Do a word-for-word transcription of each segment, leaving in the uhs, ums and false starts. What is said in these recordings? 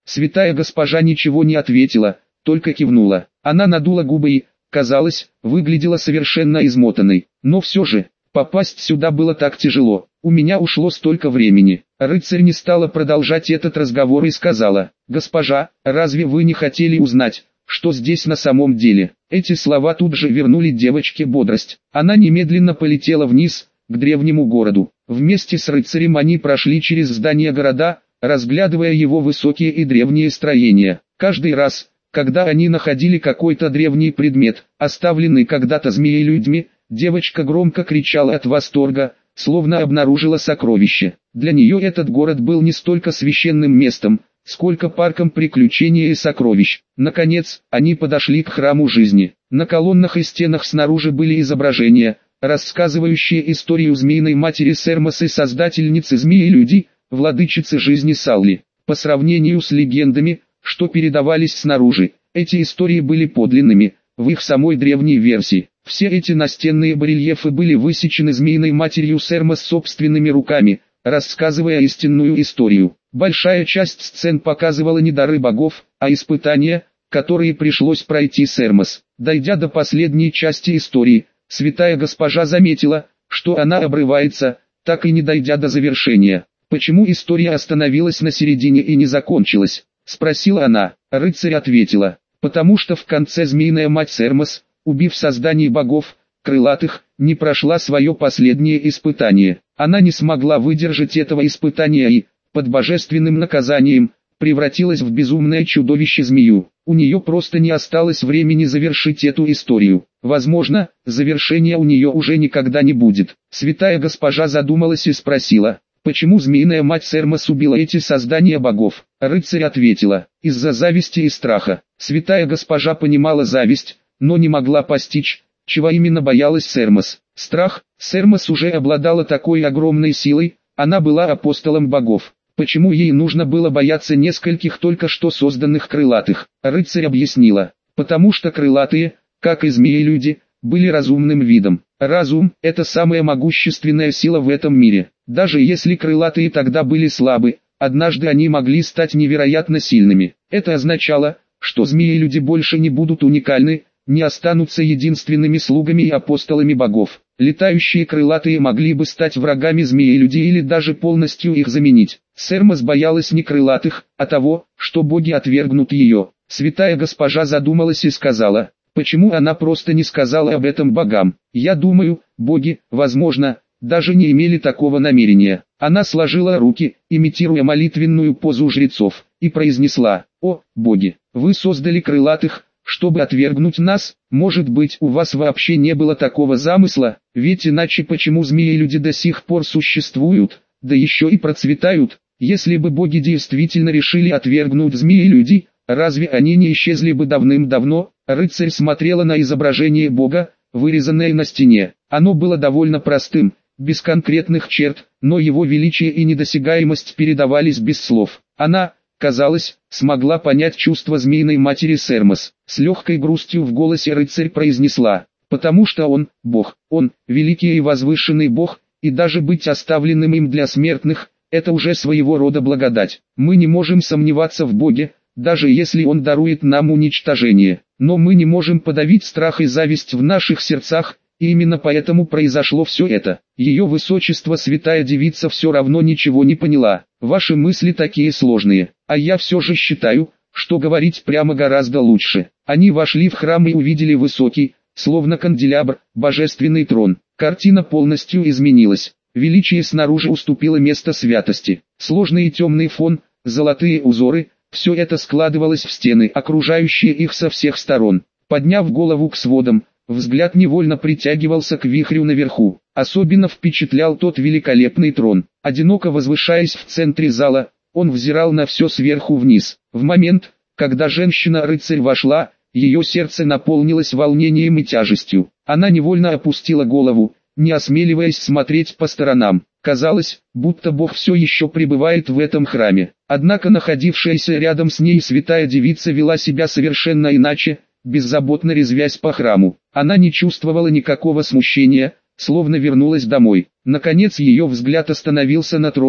Святая госпожа ничего не ответила, только кивнула. Она надула губы и, казалось, выглядела совершенно измотанной. Но все же, попасть сюда было так тяжело. У меня ушло столько времени. Рыцарь не стала продолжать этот разговор и сказала: «Госпожа, разве вы не хотели узнать, что здесь на самом деле?» Эти слова тут же вернули девочке бодрость. Она немедленно полетела вниз, к древнему городу. Вместе с рыцарем они прошли через здания города, разглядывая его высокие и древние строения. Каждый раз, когда они находили какой-то древний предмет, оставленный когда-то змеей-людьми, девочка громко кричала от восторга, словно обнаружила сокровище. Для нее этот город был не столько священным местом, сколько парком приключений и сокровищ. Наконец, они подошли к храму жизни. На колоннах и стенах снаружи были изображения, рассказывающие историю змеиной матери Сермос и создательницы змеи-людей, владычицы жизни Салли. По сравнению с легендами, что передавались снаружи, эти истории были подлинными, в их самой древней версии. Все эти настенные барельефы были высечены змеиной матерью Сермос собственными руками, рассказывая истинную историю. Большая часть сцен показывала не дары богов, а испытания, которые пришлось пройти Сермос. Дойдя до последней части истории, святая госпожа заметила, что она обрывается, так и не дойдя до завершения. «Почему история остановилась на середине и не закончилась?» — спросила она. Рыцарь ответила: «Потому что в конце змеиная мать Сермос, убив созданий богов, крылатых, не прошла свое последнее испытание. Она не смогла выдержать этого испытания и, под божественным наказанием, превратилась в безумное чудовище-змею. У нее просто не осталось времени завершить эту историю. Возможно, завершения у нее уже никогда не будет». Святая госпожа задумалась и спросила: «Почему змеиная мать Сермос убила эти создания богов?» Рыцарь ответила: «Из-за зависти и страха». Святая госпожа понимала зависть, но не могла постичь, чего именно боялась Сермос. Страх. Сермос уже обладала такой огромной силой, она была апостолом богов. Почему ей нужно было бояться нескольких только что созданных крылатых? Рыцарь объяснила: «Потому что крылатые, как и змеи-люди, были разумным видом. Разум – это самая могущественная сила в этом мире. Даже если крылатые тогда были слабы, однажды они могли стать невероятно сильными. Это означало, что змеи-люди больше не будут уникальны, не останутся единственными слугами и апостолами богов. Летающие крылатые могли бы стать врагами змеи-людей или даже полностью их заменить». Сермос боялась не крылатых, а того, что боги отвергнут ее. Святая госпожа задумалась и сказала: «Почему она просто не сказала об этом богам? Я думаю, боги, возможно, даже не имели такого намерения». Она сложила руки, имитируя молитвенную позу жрецов, и произнесла: «О, боги, вы создали крылатых, чтобы отвергнуть нас? Может быть, у вас вообще не было такого замысла? Ведь иначе почему змеи-люди до сих пор существуют, да еще и процветают? Если бы боги действительно решили отвергнуть змеи-людей, разве они не исчезли бы давным-давно?» Рыцарь смотрела на изображение бога, вырезанное на стене. Оно было довольно простым, без конкретных черт, но его величие и недосягаемость передавались без слов. Она, казалось, смогла понять чувства змеиной матери Сермос. С легкой грустью в голосе рыцарь произнесла: «Потому что он, бог, он, великий и возвышенный бог, и даже быть оставленным им для смертных, это уже своего рода благодать. Мы не можем сомневаться в боге, даже если он дарует нам уничтожение. Но мы не можем подавить страх и зависть в наших сердцах, и именно поэтому произошло все это». Ее высочество святая девица все равно ничего не поняла. «Ваши мысли такие сложные, а я все же считаю, что говорить прямо гораздо лучше». Они вошли в храм и увидели высокий, словно канделябр, божественный трон. Картина полностью изменилась. Величие снаружи уступило место святости. Сложный и темный фон, золотые узоры – все это складывалось в стены, окружающие их со всех сторон. Подняв голову к сводам, взгляд невольно притягивался к вихрю наверху. Особенно впечатлял тот великолепный трон. Одиноко возвышаясь в центре зала, он взирал на все сверху вниз. В момент, когда женщина-рыцарь вошла, ее сердце наполнилось волнением и тяжестью. Она невольно опустила голову, не осмеливаясь смотреть по сторонам. Казалось, будто Бог все еще пребывает в этом храме. Однако находившаяся рядом с ней святая девица вела себя совершенно иначе, беззаботно резвясь по храму. Она не чувствовала никакого смущения, словно вернулась домой. Наконец ее взгляд остановился на троне,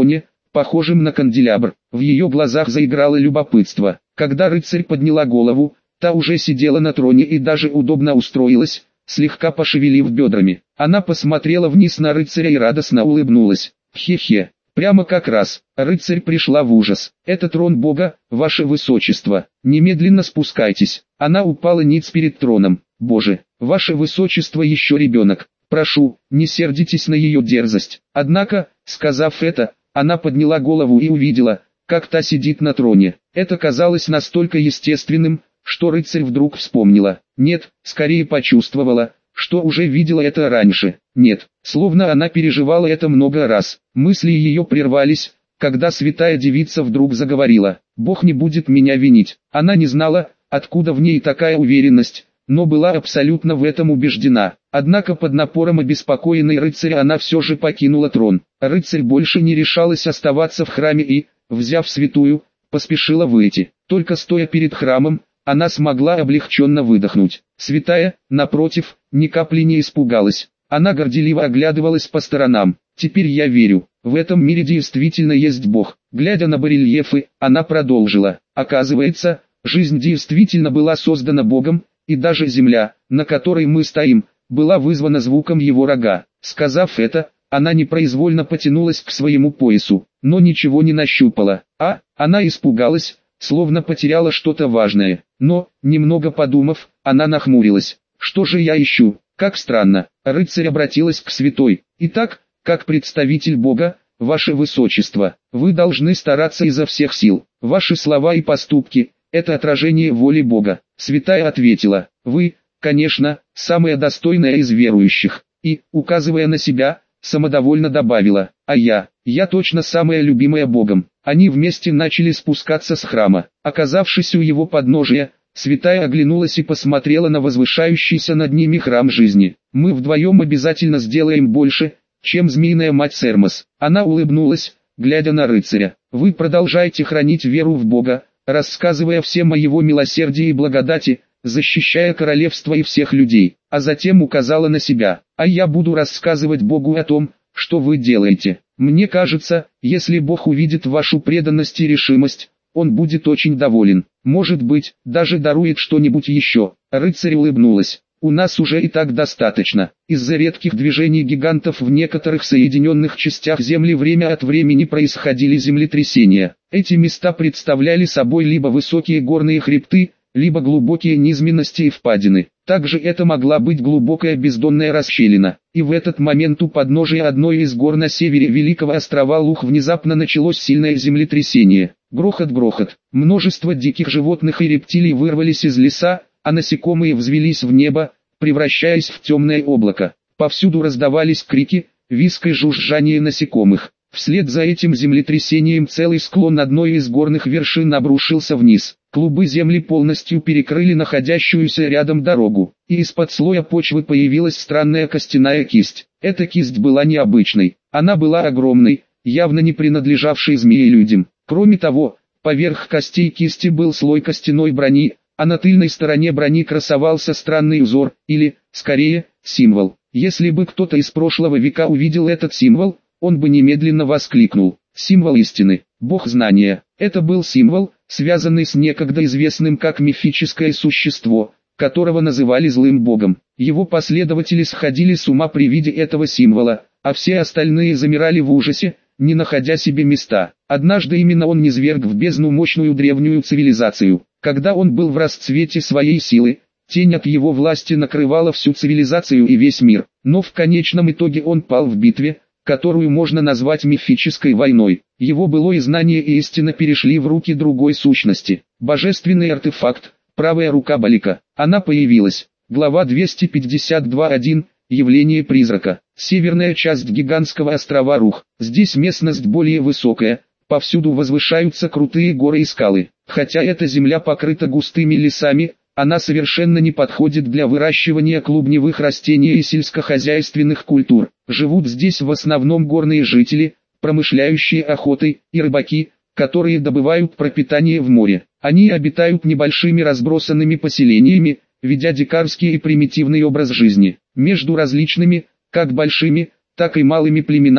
похожим на канделябр. В ее глазах заиграло любопытство. Когда рыцарь подняла голову, та уже сидела на троне и даже удобно устроилась, слегка пошевелив бедрами. Она посмотрела вниз на рыцаря и радостно улыбнулась. Хе-хе, прямо как раз. Рыцарь пришла в ужас. Это трон Бога, ваше высочество. Немедленно спускайтесь. Она упала ниц перед троном. Боже, ваше высочество еще ребенок. Прошу, не сердитесь на ее дерзость. Однако, сказав это, она подняла голову и увидела, как та сидит на троне. Это казалось настолько естественным, что рыцарь вдруг вспомнила. Нет, скорее почувствовала, что уже видела это раньше. Нет, словно она переживала это много раз. Мысли ее прервались, когда святая девица вдруг заговорила. «Бог не будет меня винить». Она не знала, откуда в ней такая уверенность, но была абсолютно в этом убеждена. Однако под напором обеспокоенной рыцаря она все же покинула трон. Рыцарь больше не решалась оставаться в храме и, взяв святую, поспешила выйти. Только стоя перед храмом, она смогла облегченно выдохнуть. Святая, напротив, ни капли не испугалась. Она горделиво оглядывалась по сторонам. «Теперь я верю, в этом мире действительно есть Бог». Глядя на барельефы, она продолжила. «Оказывается, жизнь действительно была создана Богом, и даже земля, на которой мы стоим, была вызвана звуком его рога». Сказав это, она непроизвольно потянулась к своему поясу, но ничего не нащупала. А, она испугалась, словно потеряла что-то важное. Но, немного подумав, она нахмурилась. «Что же я ищу? Как странно». Рыцарь обратилась к святой. «Итак, как представитель Бога, ваше высочество, вы должны стараться изо всех сил. Ваши слова и поступки – это отражение воли Бога». Святая ответила: «Вы, конечно, самая достойная из верующих». И, указывая на себя, самодовольно добавила: «А я, я точно самая любимая Богом». Они вместе начали спускаться с храма. Оказавшись у его подножия, святая оглянулась и посмотрела на возвышающийся над ними храм жизни. «Мы вдвоем обязательно сделаем больше, чем змеиная мать Сермос». Она улыбнулась, глядя на рыцаря. «Вы продолжаете хранить веру в Бога, рассказывая всем о его милосердии и благодати, защищая королевство и всех людей». А затем указала на себя: «А я буду рассказывать Богу о том, что вы делаете. Мне кажется, если Бог увидит вашу преданность и решимость, Он будет очень доволен. Может быть, даже дарует что-нибудь еще». Рыцарь улыбнулась. «У нас уже и так достаточно. Из-за редких движений гигантов в некоторых соединенных частях Земли время от времени происходили землетрясения. Эти места представляли собой либо высокие горные хребты, либо глубокие низменности и впадины. Также это могла быть глубокая бездонная расщелина. И в этот момент у подножия одной из гор на севере Великого острова Лух внезапно началось сильное землетрясение. Грохот-грохот. Множество диких животных и рептилий вырвались из леса, а насекомые взвелись в небо, превращаясь в темное облако. Повсюду раздавались крики, визг и жужжание насекомых. Вслед за этим землетрясением целый склон одной из горных вершин обрушился вниз. Клубы земли полностью перекрыли находящуюся рядом дорогу, и из-под слоя почвы появилась странная костяная кисть. Эта кисть была необычной, она была огромной, явно не принадлежавшей змеи-людям. Кроме того, поверх костей кисти был слой костяной брони, а на тыльной стороне брони красовался странный узор, или, скорее, символ. Если бы кто-то из прошлого века увидел этот символ, он бы немедленно воскликнул: «Символ истины, Бог знания». Это был символ, связанный с некогда известным как мифическое существо, которого называли злым богом. Его последователи сходили с ума при виде этого символа, а все остальные замирали в ужасе, не находя себе места. Однажды именно он низверг в бездну мощную древнюю цивилизацию. Когда он был в расцвете своей силы, тень от его власти накрывала всю цивилизацию и весь мир. Но в конечном итоге он пал в битве, которую можно назвать мифической войной. Его былое знание и истина перешли в руки другой сущности. Божественный артефакт, правая рука Балика. Она появилась. Глава двести пятьдесят два точка один. Явление призрака. Северная часть гигантского острова Рух. Здесь местность более высокая, повсюду возвышаются крутые горы и скалы. Хотя эта земля покрыта густыми лесами, она совершенно не подходит для выращивания клубневых растений и сельскохозяйственных культур. Живут здесь в основном горные жители, промышляющие охотой, и рыбаки, которые добывают пропитание в море. Они обитают небольшими разбросанными поселениями, ведя дикарский и примитивный образ жизни. Между различными, как большими, так и малыми племенами,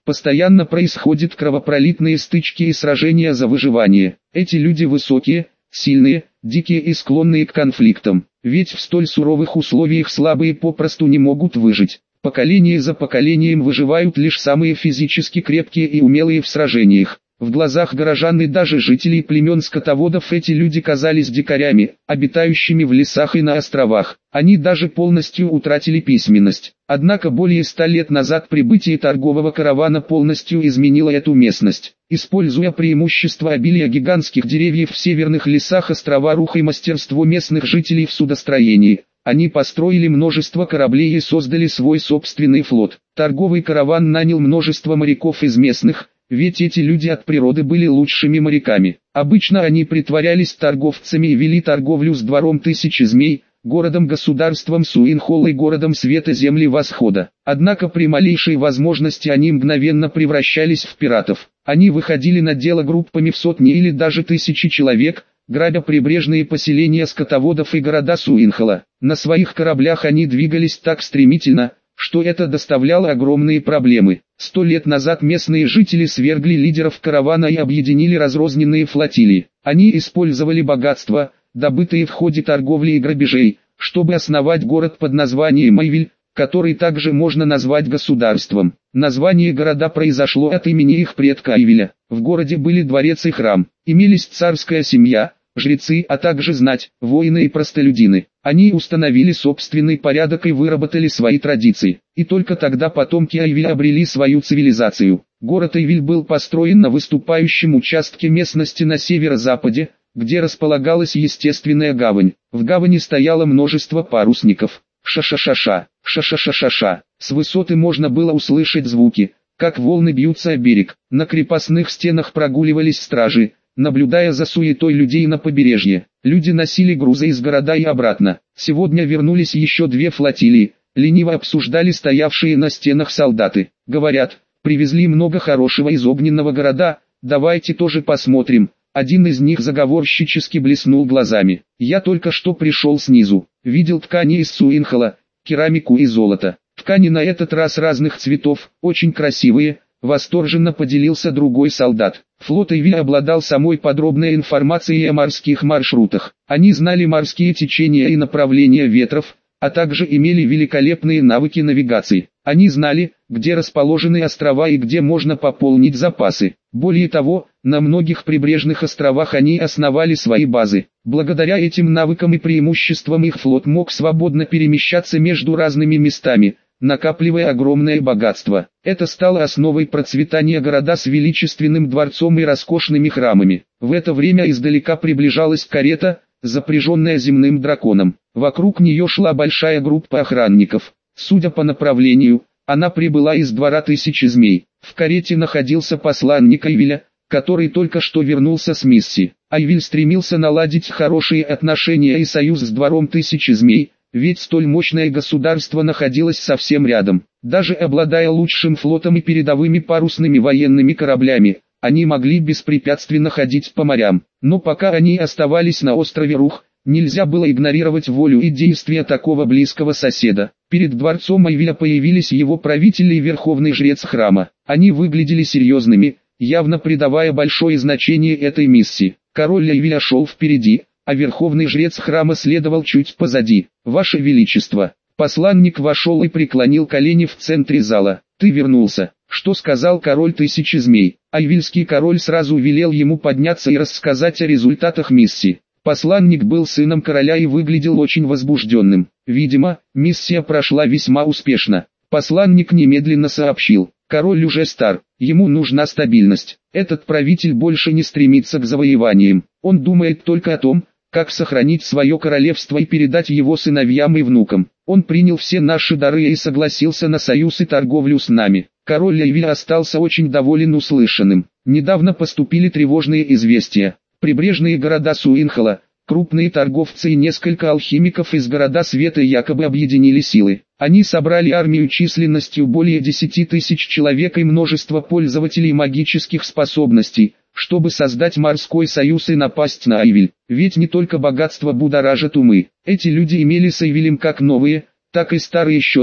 Постоянно происходят кровопролитные стычки и сражения за выживание. Эти люди высокие, сильные, дикие и склонные к конфликтам. Ведь в столь суровых условиях слабые попросту не могут выжить. Поколение за поколением выживают лишь самые физически крепкие и умелые в сражениях. В глазах горожан и даже жителей племен скотоводов эти люди казались дикарями, обитающими в лесах и на островах. Они даже полностью утратили письменность. Однако более ста лет назад прибытие торгового каравана полностью изменило эту местность. Используя преимущество обилия гигантских деревьев в северных лесах острова Рух и мастерство местных жителей в судостроении, они построили множество кораблей и создали свой собственный флот. Торговый караван нанял множество моряков из местных, ведь эти люди от природы были лучшими моряками. Обычно они притворялись торговцами и вели торговлю с двором Тысячи Змей, городом-государством Суинхолл и городом Света Земли Восхода. Однако при малейшей возможности они мгновенно превращались в пиратов. Они выходили на дело группами в сотни или даже тысячи человек, грабя прибрежные поселения скотоводов и города Суинхолла. На своих кораблях они двигались так стремительно, что это доставляло огромные проблемы. Сто лет назад местные жители свергли лидеров каравана и объединили разрозненные флотилии. Они использовали богатства, добытые в ходе торговли и грабежей, чтобы основать город под названием Айвиль, который также можно назвать государством. Название города произошло от имени их предка Айвиля. В городе были дворец и храм, имелись царская семья, жрецы, а также знать, воины и простолюдины. Они установили собственный порядок и выработали свои традиции. И только тогда потомки Айвиля обрели свою цивилизацию. Город Айвиль был построен на выступающем участке местности на северо-западе, где располагалась естественная гавань. В гавани стояло множество парусников. Ша-ша-ша-ша, ша-ша-ша-ша-ша. С высоты можно было услышать звуки, как волны бьются о берег. На крепостных стенах прогуливались стражи, наблюдая за суетой людей на побережье. Люди носили грузы из города и обратно. Сегодня вернулись еще две флотилии, лениво обсуждали стоявшие на стенах солдаты. Говорят, привезли много хорошего из огненного города, давайте тоже посмотрим. Один из них заговорщически блеснул глазами. Я только что пришел снизу, видел ткани из Суинхолла, керамику и золото. Ткани на этот раз разных цветов, очень красивые. Восторженно поделился другой солдат. Флот Айвиля обладал самой подробной информацией о морских маршрутах. Они знали морские течения и направления ветров, а также имели великолепные навыки навигации. Они знали, где расположены острова и где можно пополнить запасы. Более того, на многих прибрежных островах они основали свои базы. Благодаря этим навыкам и преимуществам их флот мог свободно перемещаться между разными местами, накапливая огромное богатство. Это стало основой процветания города с величественным дворцом и роскошными храмами. В это время издалека приближалась карета, запряженная земным драконом. Вокруг нее шла большая группа охранников. Судя по направлению, она прибыла из двора Тысячи Змей. В карете находился посланник Айвиля, который только что вернулся с миссии. Айвиль стремился наладить хорошие отношения и союз с двором Тысячи Змей, ведь столь мощное государство находилось совсем рядом. Даже обладая лучшим флотом и передовыми парусными военными кораблями, они могли беспрепятственно ходить по морям. Но пока они оставались на острове Рух, нельзя было игнорировать волю и действия такого близкого соседа. Перед дворцом Айвиля появились его правители и верховный жрец храма. Они выглядели серьезными, явно придавая большое значение этой миссии. Король Айвиля шел впереди, а верховный жрец храма следовал чуть позади. «Ваше Величество!» Посланник вошел и преклонил колени в центре зала. «Ты вернулся!» Что сказал король Тысячи Змей? Айвильский король сразу велел ему подняться и рассказать о результатах миссии. Посланник был сыном короля и выглядел очень возбужденным. Видимо, миссия прошла весьма успешно. Посланник немедленно сообщил: король уже стар, ему нужна стабильность. Этот правитель больше не стремится к завоеваниям. Он думает только о том, как сохранить свое королевство и передать его сыновьям и внукам. Он принял все наши дары и согласился на союз и торговлю с нами. Король Айвиля остался очень доволен услышанным. Недавно поступили тревожные известия. Прибрежные города Суинхолла, крупные торговцы и несколько алхимиков из города Света якобы объединили силы. Они собрали армию численностью более десяти тысяч человек и множество пользователей магических способностей, чтобы создать морской союз и напасть на Айвиль. Ведь не только богатство будоражит умы. Эти люди имели с Айвилем как новые, так и старые счеты,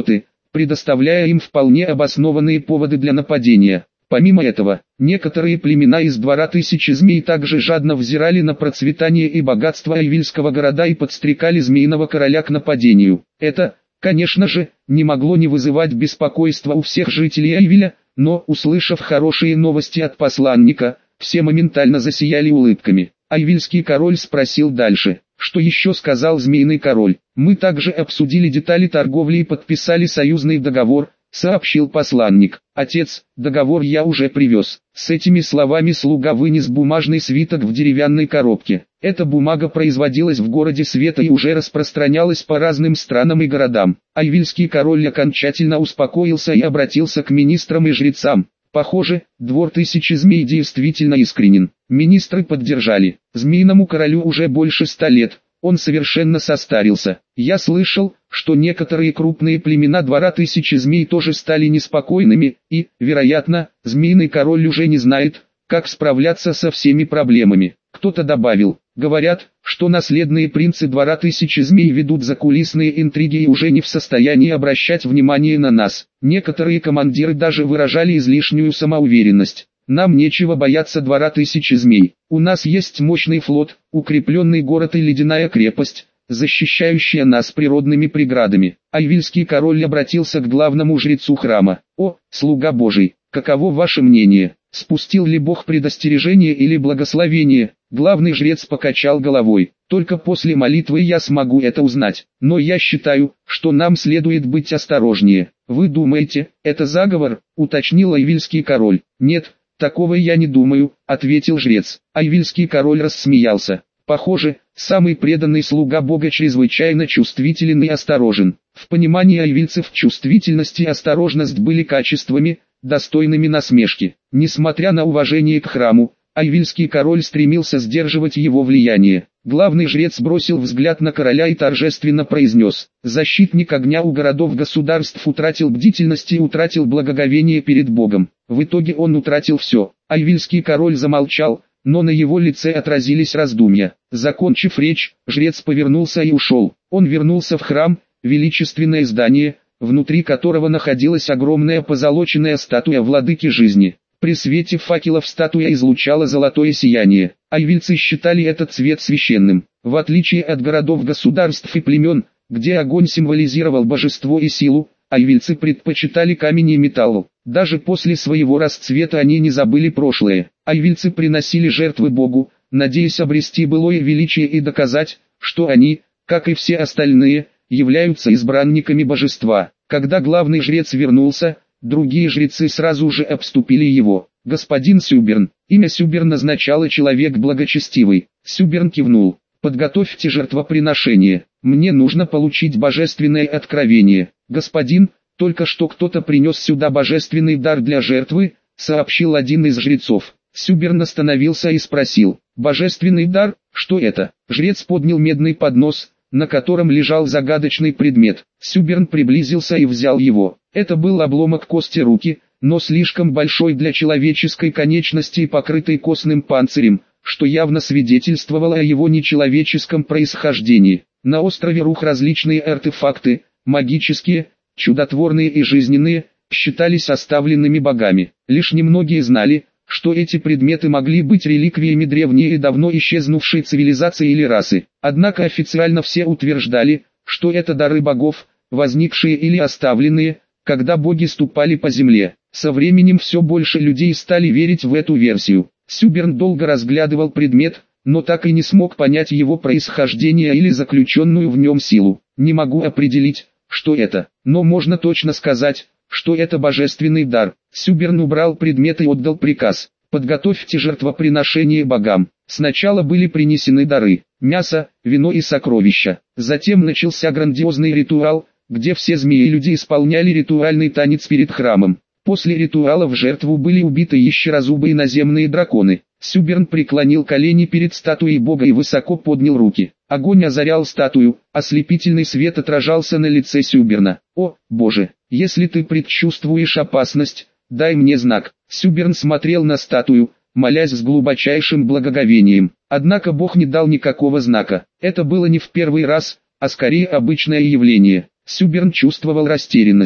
предоставляя им вполне обоснованные поводы для нападения. Помимо этого, некоторые племена из двора тысячи змей также жадно взирали на процветание и богатство айвильского города и подстрекали змеиного короля к нападению. Это, конечно же, не могло не вызывать беспокойства у всех жителей Айвиля, но, услышав хорошие новости от посланника, все моментально засияли улыбками. Айвильский король спросил дальше, что еще сказал змеиный король. «Мы также обсудили детали торговли и подписали союзный договор», — сообщил посланник. «Отец, договор я уже привез». С этими словами слуга вынес бумажный свиток в деревянной коробке. Эта бумага производилась в городе Света и уже распространялась по разным странам и городам. Айвильский король окончательно успокоился и обратился к министрам и жрецам. Похоже, двор тысячи змей действительно искренен. Министры поддержали. Змеиному королю уже больше ста лет. Он совершенно состарился. Я слышал, что некоторые крупные племена двора тысячи змей тоже стали неспокойными, и, вероятно, змеиный король уже не знает, как справляться со всеми проблемами. Кто-то добавил, говорят, что наследные принцы двора тысячи змей ведут закулисные интриги и уже не в состоянии обращать внимание на нас. Некоторые командиры даже выражали излишнюю самоуверенность. Нам нечего бояться двора тысячи змей. У нас есть мощный флот, укрепленный город и ледяная крепость, защищающая нас природными преградами. Айвильский король обратился к главному жрецу храма. «О, слуга Божий, каково ваше мнение? Спустил ли Бог предостережение или благословение?» Главный жрец покачал головой. «Только после молитвы я смогу это узнать. Но я считаю, что нам следует быть осторожнее». «Вы думаете, это заговор?» — уточнил айвильский король. «Нет, такого я не думаю», — ответил жрец. Айвильский король рассмеялся. «Похоже, самый преданный слуга Бога чрезвычайно чувствителен и осторожен». В понимании айвильцев чувствительность и осторожность были качествами, достойными насмешки. Несмотря на уважение к храму, айвильский король стремился сдерживать его влияние. Главный жрец бросил взгляд на короля и торжественно произнес: «Защитник огня у городов-государств утратил бдительность и утратил благоговение перед Богом». В итоге он утратил все. Айвильский король замолчал, но на его лице отразились раздумья. Закончив речь, жрец повернулся и ушел. Он вернулся в храм, величественное здание, внутри которого находилась огромная позолоченная статуя владыки жизни. При свете факелов статуя излучала золотое сияние. Айвильцы считали этот цвет священным. В отличие от городов-государств и племен, где огонь символизировал божество и силу, айвильцы предпочитали камень и металл. Даже после своего расцвета они не забыли прошлое. Айвильцы приносили жертвы Богу, надеясь обрести былое величие и доказать, что они, как и все остальные, являются избранниками божества. Когда главный жрец вернулся, другие жрецы сразу же обступили его. «Господин Сюберн». Имя Сюберн означало «человек благочестивый». Сюберн кивнул. «Подготовьте жертвоприношение. Мне нужно получить божественное откровение». «Господин, только что кто-то принес сюда божественный дар для жертвы», — сообщил один из жрецов. Сюберн остановился и спросил: «Божественный дар, что это?» Жрец поднял медный поднос, на котором лежал загадочный предмет. Сюберн приблизился и взял его. Это был обломок кости руки, но слишком большой для человеческой конечности и покрытый костным панцирем, что явно свидетельствовало о его нечеловеческом происхождении. На острове Рух различные артефакты, магические, чудотворные и жизненные, считались оставленными богами. Лишь немногие знали, что эти предметы могли быть реликвиями древней и давно исчезнувшей цивилизации или расы. Однако официально все утверждали, что это дары богов, возникшие или оставленные, когда боги ступали по земле. Со временем все больше людей стали верить в эту версию. Сюберн долго разглядывал предмет, но так и не смог понять его происхождение или заключенную в нем силу. «Не могу определить, что это, но можно точно сказать, что это божественный дар». Сюберн убрал предмет и отдал приказ: «Подготовьте жертвоприношение богам». Сначала были принесены дары, мясо, вино и сокровища. Затем начался грандиозный ритуал, где все змеи-люди исполняли ритуальный танец перед храмом. После ритуала в жертву были убиты ящерозубые наземные драконы. Сюберн преклонил колени перед статуей бога и высоко поднял руки. Огонь озарял статую, ослепительный свет отражался на лице Сюберна. «О, Боже, если ты предчувствуешь опасность, дай мне знак». Сюберн смотрел на статую, молясь с глубочайшим благоговением. Однако бог не дал никакого знака. Это было не в первый раз, а скорее обычное явление. Сюберн чувствовал растерянность.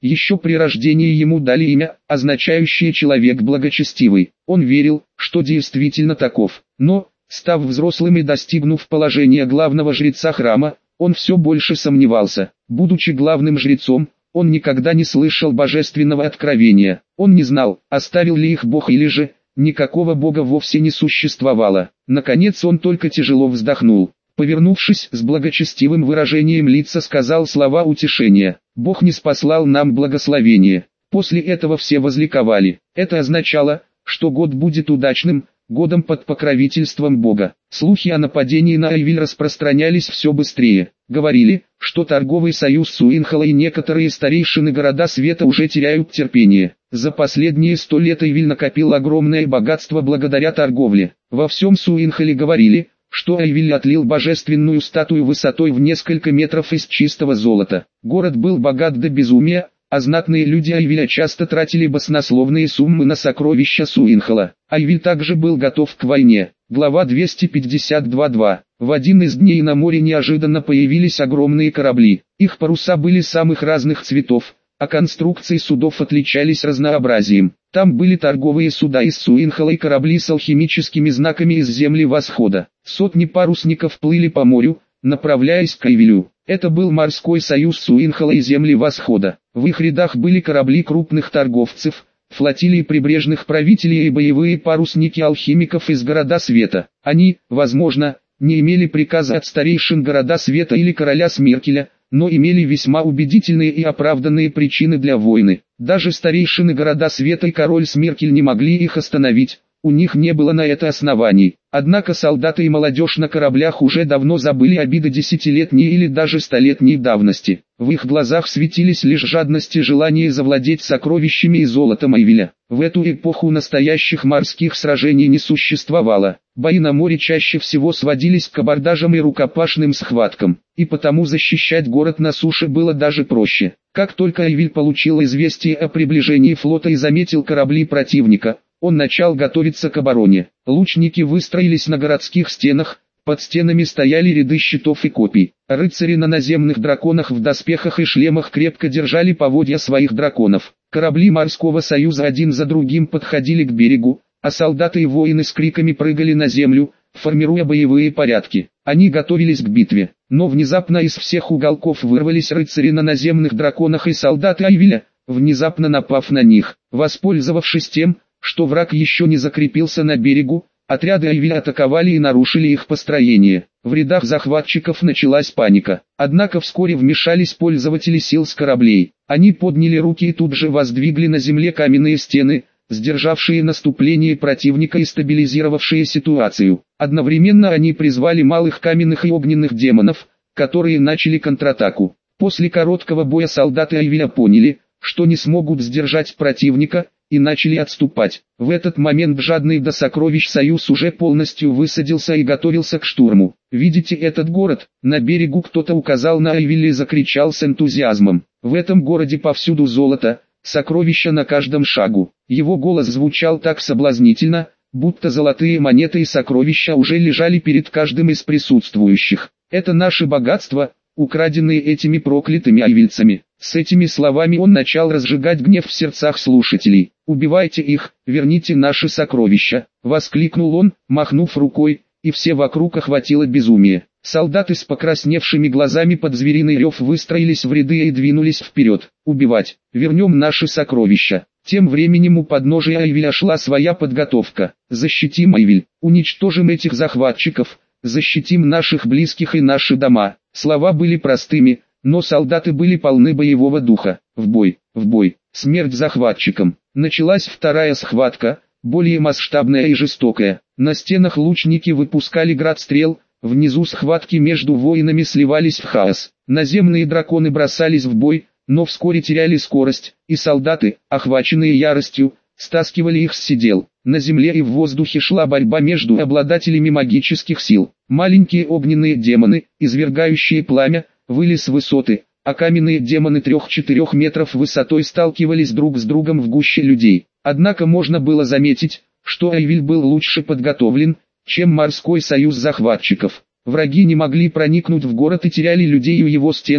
Еще при рождении ему дали имя, означающее «человек благочестивый». Он верил, что действительно таков. Но, став взрослым и достигнув положения главного жреца храма, он все больше сомневался. Будучи главным жрецом, он никогда не слышал божественного откровения. Он не знал, оставил ли их Бог или же, никакого Бога вовсе не существовало. Наконец он только тяжело вздохнул. Повернувшись с благочестивым выражением лица, сказал слова утешения: «Бог не спаслал нам благословение». После этого все возликовали. Это означало, что год будет удачным, годом под покровительством Бога. Слухи о нападении на Айвиль распространялись все быстрее. Говорили, что торговый союз Суинхола и некоторые старейшины города света уже теряют терпение. За последние сто лет Айвиль накопил огромное богатство благодаря торговле. Во всем Суинхоле говорили, что Айвиль отлил божественную статую высотой в несколько метров из чистого золота. Город был богат до безумия, а знатные люди Айвиля часто тратили баснословные суммы на сокровища Суинхола. Айвиль также был готов к войне. Глава двести пятьдесят два точка два. В один из дней на море неожиданно появились огромные корабли. Их паруса были самых разных цветов, а конструкции судов отличались разнообразием. Там были торговые суда из Суинхола и корабли с алхимическими знаками из земли восхода. Сотни парусников плыли по морю, направляясь к Айвилю. Это был морской союз Суинхола и земли восхода. В их рядах были корабли крупных торговцев, флотилии прибрежных правителей и боевые парусники алхимиков из города света. Они, возможно, не имели приказа от старейшин города света или короля Смеркеля, но имели весьма убедительные и оправданные причины для войны. Даже старейшины города света и король Смеркель не могли их остановить, у них не было на это оснований. Однако солдаты и молодежь на кораблях уже давно забыли обиды десятилетней или даже столетней давности. В их глазах светились лишь жадность и желание завладеть сокровищами и золотом Айвиля. В эту эпоху настоящих морских сражений не существовало. Бои на море чаще всего сводились к абордажам и рукопашным схваткам, и потому защищать город на суше было даже проще. Как только Айвиль получил известие о приближении флота и заметил корабли противника, он начал готовиться к обороне. Лучники выстроились на городских стенах, под стенами стояли ряды щитов и копий. Рыцари на наземных драконах в доспехах и шлемах крепко держали поводья своих драконов. Корабли морского союза один за другим подходили к берегу, а солдаты и воины с криками прыгали на землю, формируя боевые порядки. Они готовились к битве, но внезапно из всех уголков вырвались рыцари на наземных драконах и солдаты Айвиля, внезапно напав на них. Воспользовавшись тем, что враг еще не закрепился на берегу, отряды Айвиля атаковали и нарушили их построение. В рядах захватчиков началась паника. Однако вскоре вмешались пользователи сил с кораблей. Они подняли руки и тут же воздвигли на земле каменные стены, сдержавшие наступление противника и стабилизировавшие ситуацию. Одновременно они призвали малых каменных и огненных демонов, которые начали контратаку. После короткого боя солдаты Айвиля поняли, что не смогут сдержать противника, и начали отступать. В этот момент жадный до сокровищ союз уже полностью высадился и готовился к штурму. «Видите этот город?» На берегу кто-то указал на Айвиль и закричал с энтузиазмом: «В этом городе повсюду золото, сокровища на каждом шагу». Его голос звучал так соблазнительно, будто золотые монеты и сокровища уже лежали перед каждым из присутствующих. «Это наше богатство, украденные этими проклятыми айвильцами». С этими словами он начал разжигать гнев в сердцах слушателей. «Убивайте их, верните наши сокровища!» — воскликнул он, махнув рукой, и все вокруг охватило безумие. Солдаты с покрасневшими глазами под звериный рев выстроились в ряды и двинулись вперед. «Убивать! Вернем наши сокровища!» Тем временем у подножия Айвиля шла своя подготовка. «Защитим Айвиль! Уничтожим этих захватчиков! Защитим наших близких и наши дома!» Слова были простыми, но солдаты были полны боевого духа. В бой, в бой, смерть захватчикам. Началась вторая схватка, более масштабная и жестокая. На стенах лучники выпускали град стрел, внизу схватки между воинами сливались в хаос. Наземные драконы бросались в бой, но вскоре теряли скорость, и солдаты, охваченные яростью, стаскивали их с седел. На земле и в воздухе шла борьба между обладателями магических сил. Маленькие огненные демоны, извергающие пламя, выли с высоты, а каменные демоны трех-четырех метров высотой сталкивались друг с другом в гуще людей. Однако можно было заметить, что Айвиль был лучше подготовлен, чем морской союз захватчиков. Враги не могли проникнуть в город и теряли людей у его стен,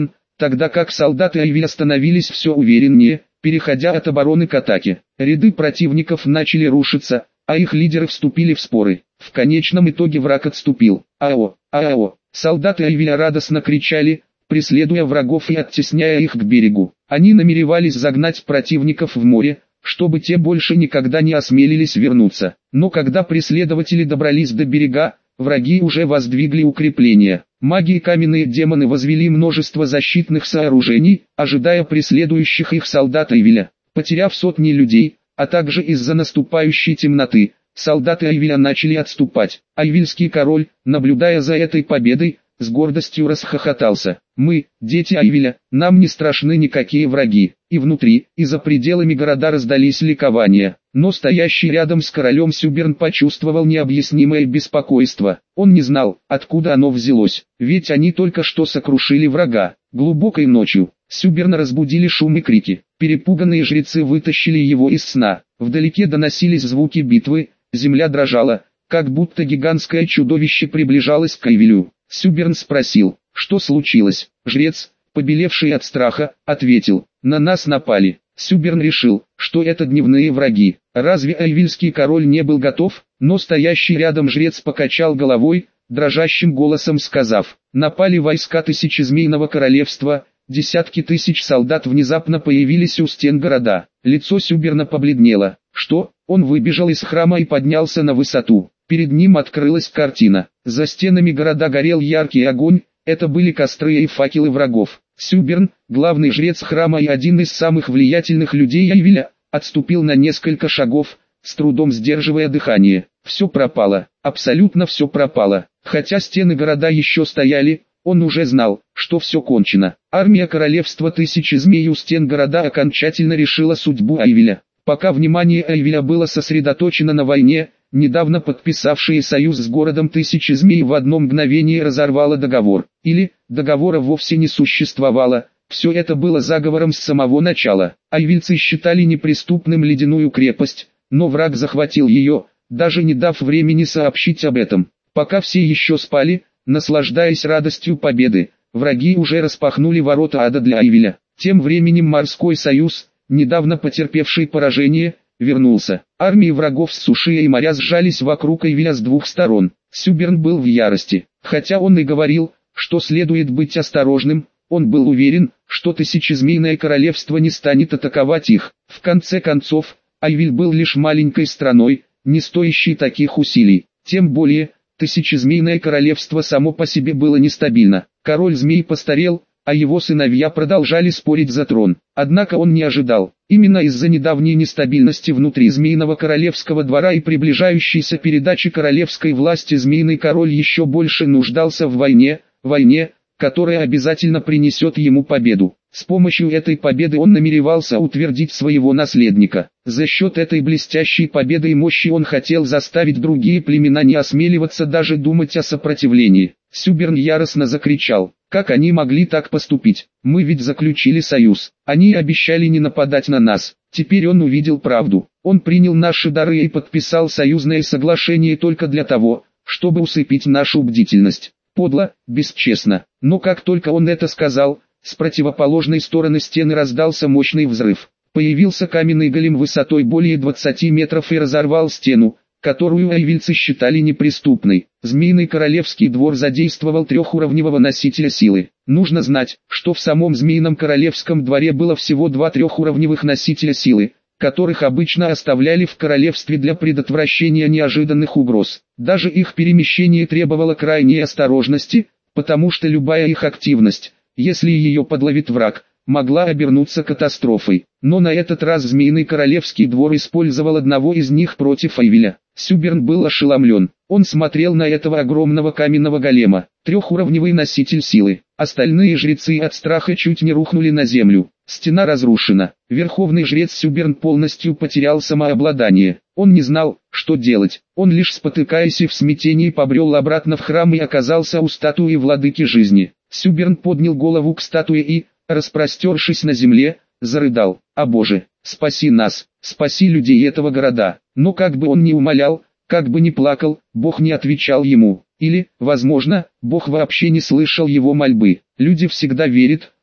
тогда как солдаты Айвиля становились все увереннее, переходя от обороны к атаке. Ряды противников начали рушиться, а их лидеры вступили в споры. В конечном итоге враг отступил. «Ао! Ао!» Солдаты Айвиля радостно кричали, преследуя врагов и оттесняя их к берегу. Они намеревались загнать противников в море, чтобы те больше никогда не осмелились вернуться. Но когда преследователи добрались до берега, враги уже воздвигли укрепления. Маги и каменные демоны возвели множество защитных сооружений, ожидая преследующих их солдат Айвиля. Потеряв сотни людей, а также из-за наступающей темноты, солдаты Айвиля начали отступать. Айвильский король, наблюдая за этой победой, с гордостью расхохотался. «Мы, дети Айвиля, нам не страшны никакие враги». И внутри, и за пределами города раздались ликования. Но стоящий рядом с королем Сюберн почувствовал необъяснимое беспокойство. Он не знал, откуда оно взялось, ведь они только что сокрушили врага. Глубокой ночью Сюберна разбудили шум и крики. Перепуганные жрецы вытащили его из сна. Вдалеке доносились звуки битвы, земля дрожала, как будто гигантское чудовище приближалось к Айвилю. Сюберн спросил, что случилось. Жрец, побелевший от страха, ответил, на нас напали. Сюберн решил, что это дневные враги. Разве айвильский король не был готов? Но стоящий рядом жрец покачал головой, дрожащим голосом сказав, напали войска Тысячезмейного королевства, десятки тысяч солдат внезапно появились у стен города. Лицо Сюберна побледнело. Что? Он выбежал из храма и поднялся на высоту. Перед ним открылась картина. За стенами города горел яркий огонь, это были костры и факелы врагов. Сюберн, главный жрец храма и один из самых влиятельных людей Айвиля, отступил на несколько шагов, с трудом сдерживая дыхание. Все пропало, абсолютно все пропало. Хотя стены города еще стояли, он уже знал, что все кончено. Армия королевства Тысячи Змей у стен города окончательно решила судьбу Айвиля. Пока внимание Айвиля было сосредоточено на войне, недавно подписавшие союз с городом Тысячи Змей в одно мгновение разорвало договор. Или, договора вовсе не существовало, все это было заговором с самого начала. Айвильцы считали неприступным ледяную крепость, но враг захватил ее, даже не дав времени сообщить об этом. Пока все еще спали, наслаждаясь радостью победы, враги уже распахнули ворота ада для Айвиля. Тем временем морской союз, недавно потерпевший поражение, вернулся. Армии врагов с суши и моря сжались вокруг Айвиля с двух сторон. Сюберн был в ярости. Хотя он и говорил, что следует быть осторожным, он был уверен, что Тысячезмейное королевство не станет атаковать их. В конце концов, Айвиль был лишь маленькой страной, не стоящей таких усилий. Тем более, Тысячезмейное королевство само по себе было нестабильно. Король змей постарел, а его сыновья продолжали спорить за трон. Однако он не ожидал. Именно из-за недавней нестабильности внутри Змеиного королевского двора и приближающейся передачи королевской власти Змеиный король еще больше нуждался в войне, войне, которая обязательно принесет ему победу. С помощью этой победы он намеревался утвердить своего наследника. За счет этой блестящей победы и мощи он хотел заставить другие племена не осмеливаться даже думать о сопротивлении. Сюберн яростно закричал, как они могли так поступить? Мы ведь заключили союз. Они обещали не нападать на нас. Теперь он увидел правду. Он принял наши дары и подписал союзное соглашение только для того, чтобы усыпить нашу бдительность. Подло, бесчестно. Но как только он это сказал, с противоположной стороны стены раздался мощный взрыв. Появился каменный голем высотой более двадцати метров и разорвал стену, которую айвильцы считали неприступной. Змеиный королевский двор задействовал трехуровневого носителя силы. Нужно знать, что в самом Змеином королевском дворе было всего два трехуровневых носителя силы, которых обычно оставляли в королевстве для предотвращения неожиданных угроз. Даже их перемещение требовало крайней осторожности, потому что любая их активность, если ее подловит враг, могла обернуться катастрофой. Но на этот раз Змеиный королевский двор использовал одного из них против Айвиля. Сюберн был ошеломлен. Он смотрел на этого огромного каменного голема, трехуровневый носитель силы. Остальные жрецы от страха чуть не рухнули на землю. Стена разрушена. Верховный жрец Сюберн полностью потерял самообладание. Он не знал, что делать. Он лишь спотыкаясь и в смятении побрел обратно в храм и оказался у статуи владыки жизни. Сюберн поднял голову к статуе и, распростершись на земле, зарыдал. «О Боже, спаси нас, спаси людей этого города». Но как бы он ни умолял, как бы ни плакал, Бог не отвечал ему. Или, возможно, Бог вообще не слышал его мольбы. Люди всегда верят,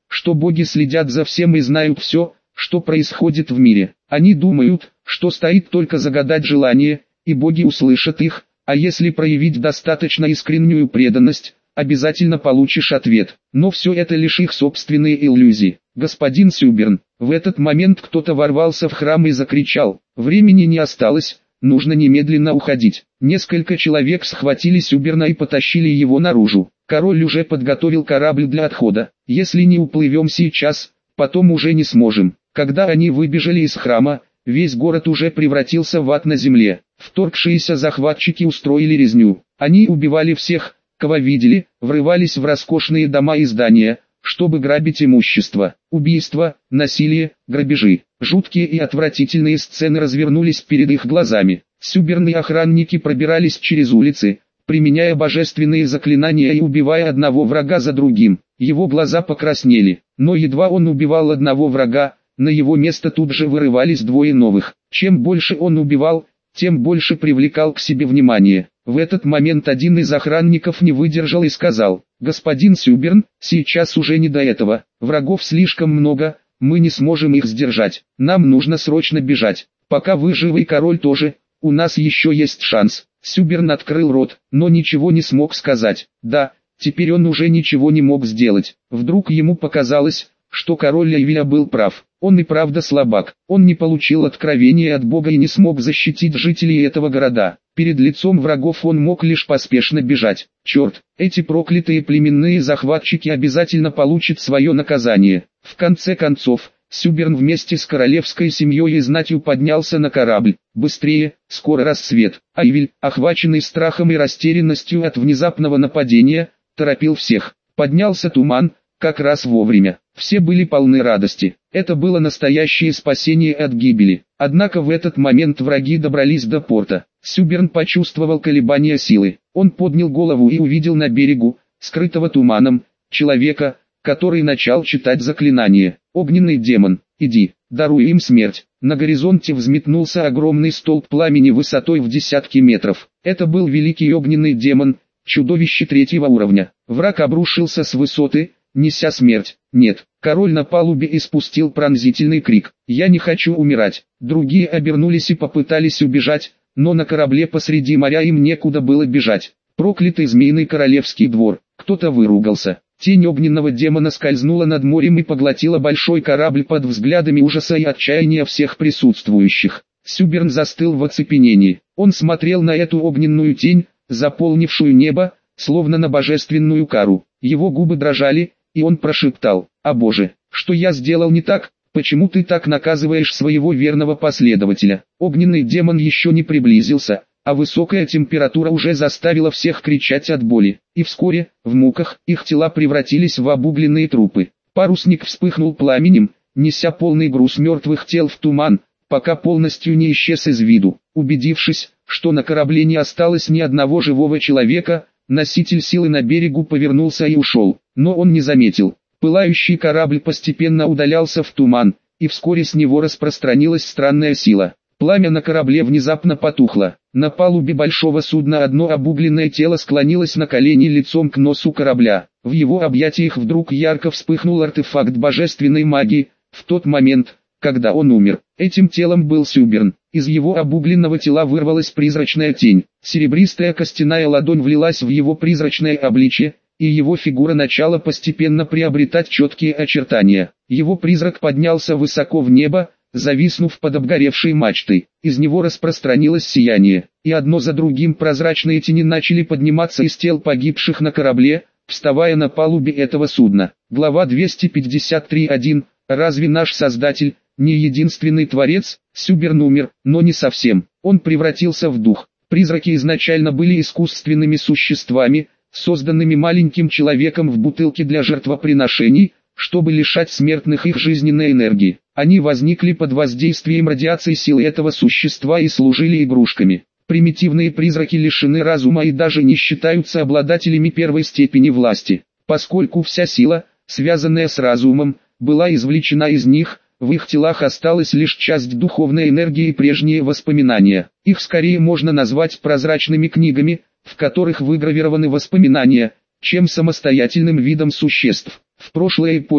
что боги следят за всем и знают все, что происходит в мире. Они думают, что стоит только загадать желание, и боги услышат их, а если проявить достаточно искреннюю преданность, обязательно получишь ответ. Но все это лишь их собственные иллюзии. Господин Сюберн, в этот момент кто-то ворвался в храм и закричал: «Времени не осталось, нужно немедленно уходить». Несколько человек схватили Сюберна и потащили его наружу. Король уже подготовил корабль для отхода. «Если не уплывем сейчас, потом уже не сможем». Когда они выбежали из храма, весь город уже превратился в ад на земле. Вторгшиеся захватчики устроили резню. Они убивали всех, кого видели, врывались в роскошные дома и здания, чтобы грабить имущество. Убийства, насилие, грабежи. Жуткие и отвратительные сцены развернулись перед их глазами. Сюберн и охранники пробирались через улицы, применяя божественные заклинания и убивая одного врага за другим. Его глаза покраснели, но едва он убивал одного врага, на его место тут же вырывались двое новых. Чем больше он убивал, тем больше привлекал к себе внимание. В этот момент один из охранников не выдержал и сказал: «Господин Сюберн, сейчас уже не до этого, врагов слишком много, мы не сможем их сдержать, нам нужно срочно бежать, пока вы живы и король тоже, у нас еще есть шанс». Сюберн открыл рот, но ничего не смог сказать. Да, теперь он уже ничего не мог сделать. Вдруг ему показалось, что король Лейвиля был прав. Он и правда слабак. Он не получил откровения от Бога и не смог защитить жителей этого города. Перед лицом врагов он мог лишь поспешно бежать. Черт, эти проклятые племенные захватчики обязательно получат свое наказание. В конце концов, Сюберн вместе с королевской семьей и знатью поднялся на корабль. Быстрее, скоро рассвет. Айвиль, охваченный страхом и растерянностью от внезапного нападения, торопил всех. Поднялся туман, как раз вовремя. Все были полны радости. Это было настоящее спасение от гибели. Однако в этот момент враги добрались до порта. Сюберн почувствовал колебания силы. Он поднял голову и увидел на берегу, скрытого туманом, человека, который начал читать заклинание. «Огненный демон, иди, даруй им смерть». На горизонте взметнулся огромный столб пламени высотой в десятки метров. Это был великий огненный демон, чудовище третьего уровня. Враг обрушился с высоты, неся смерть. Нет, король на палубе испустил пронзительный крик: «Я не хочу умирать». Другие обернулись и попытались убежать, но на корабле посреди моря им некуда было бежать. Проклятый змеиный королевский двор. Кто-то выругался. Тень огненного демона скользнула над морем и поглотила большой корабль под взглядами ужаса и отчаяния всех присутствующих. Сюберн застыл в оцепенении. Он смотрел на эту огненную тень, заполнившую небо, словно на божественную кару. Его губы дрожали, и он прошептал: «О Боже, что я сделал не так? Почему ты так наказываешь своего верного последователя?» Огненный демон еще не приблизился, а высокая температура уже заставила всех кричать от боли. И вскоре, в муках, их тела превратились в обугленные трупы. Парусник вспыхнул пламенем, неся полный груз мертвых тел в туман, пока полностью не исчез из виду. Убедившись, что на корабле не осталось ни одного живого человека, носитель силы на берегу повернулся и ушел. Но он не заметил. Пылающий корабль постепенно удалялся в туман, и вскоре с него распространилась странная сила. Пламя на корабле внезапно потухло. На палубе большого судна одно обугленное тело склонилось на колени лицом к носу корабля. В его объятиях вдруг ярко вспыхнул артефакт божественной магии. В тот момент, когда он умер, этим телом был Сюберн. Из его обугленного тела вырвалась призрачная тень. Серебристая костяная ладонь влилась в его призрачное обличье, и его фигура начала постепенно приобретать четкие очертания. Его призрак поднялся высоко в небо, зависнув под обгоревшей мачтой. Из него распространилось сияние, и одно за другим прозрачные тени начали подниматься из тел погибших на корабле, вставая на палубе этого судна. Глава двести пятьдесят три точка один. Разве наш Создатель не единственный Творец? Сюберн умер, но не совсем. Он превратился в дух. Призраки изначально были искусственными существами, созданными маленьким человеком в бутылке для жертвоприношений, чтобы лишать смертных их жизненной энергии. Они возникли под воздействием радиации силы этого существа и служили игрушками. Примитивные призраки лишены разума и даже не считаются обладателями первой степени власти. Поскольку вся сила, связанная с разумом, была извлечена из них, в их телах осталась лишь часть духовной энергии и прежние воспоминания. Их скорее можно назвать прозрачными книгами, в которых выгравированы воспоминания, чем самостоятельным видом существ. В прошлой эпохе,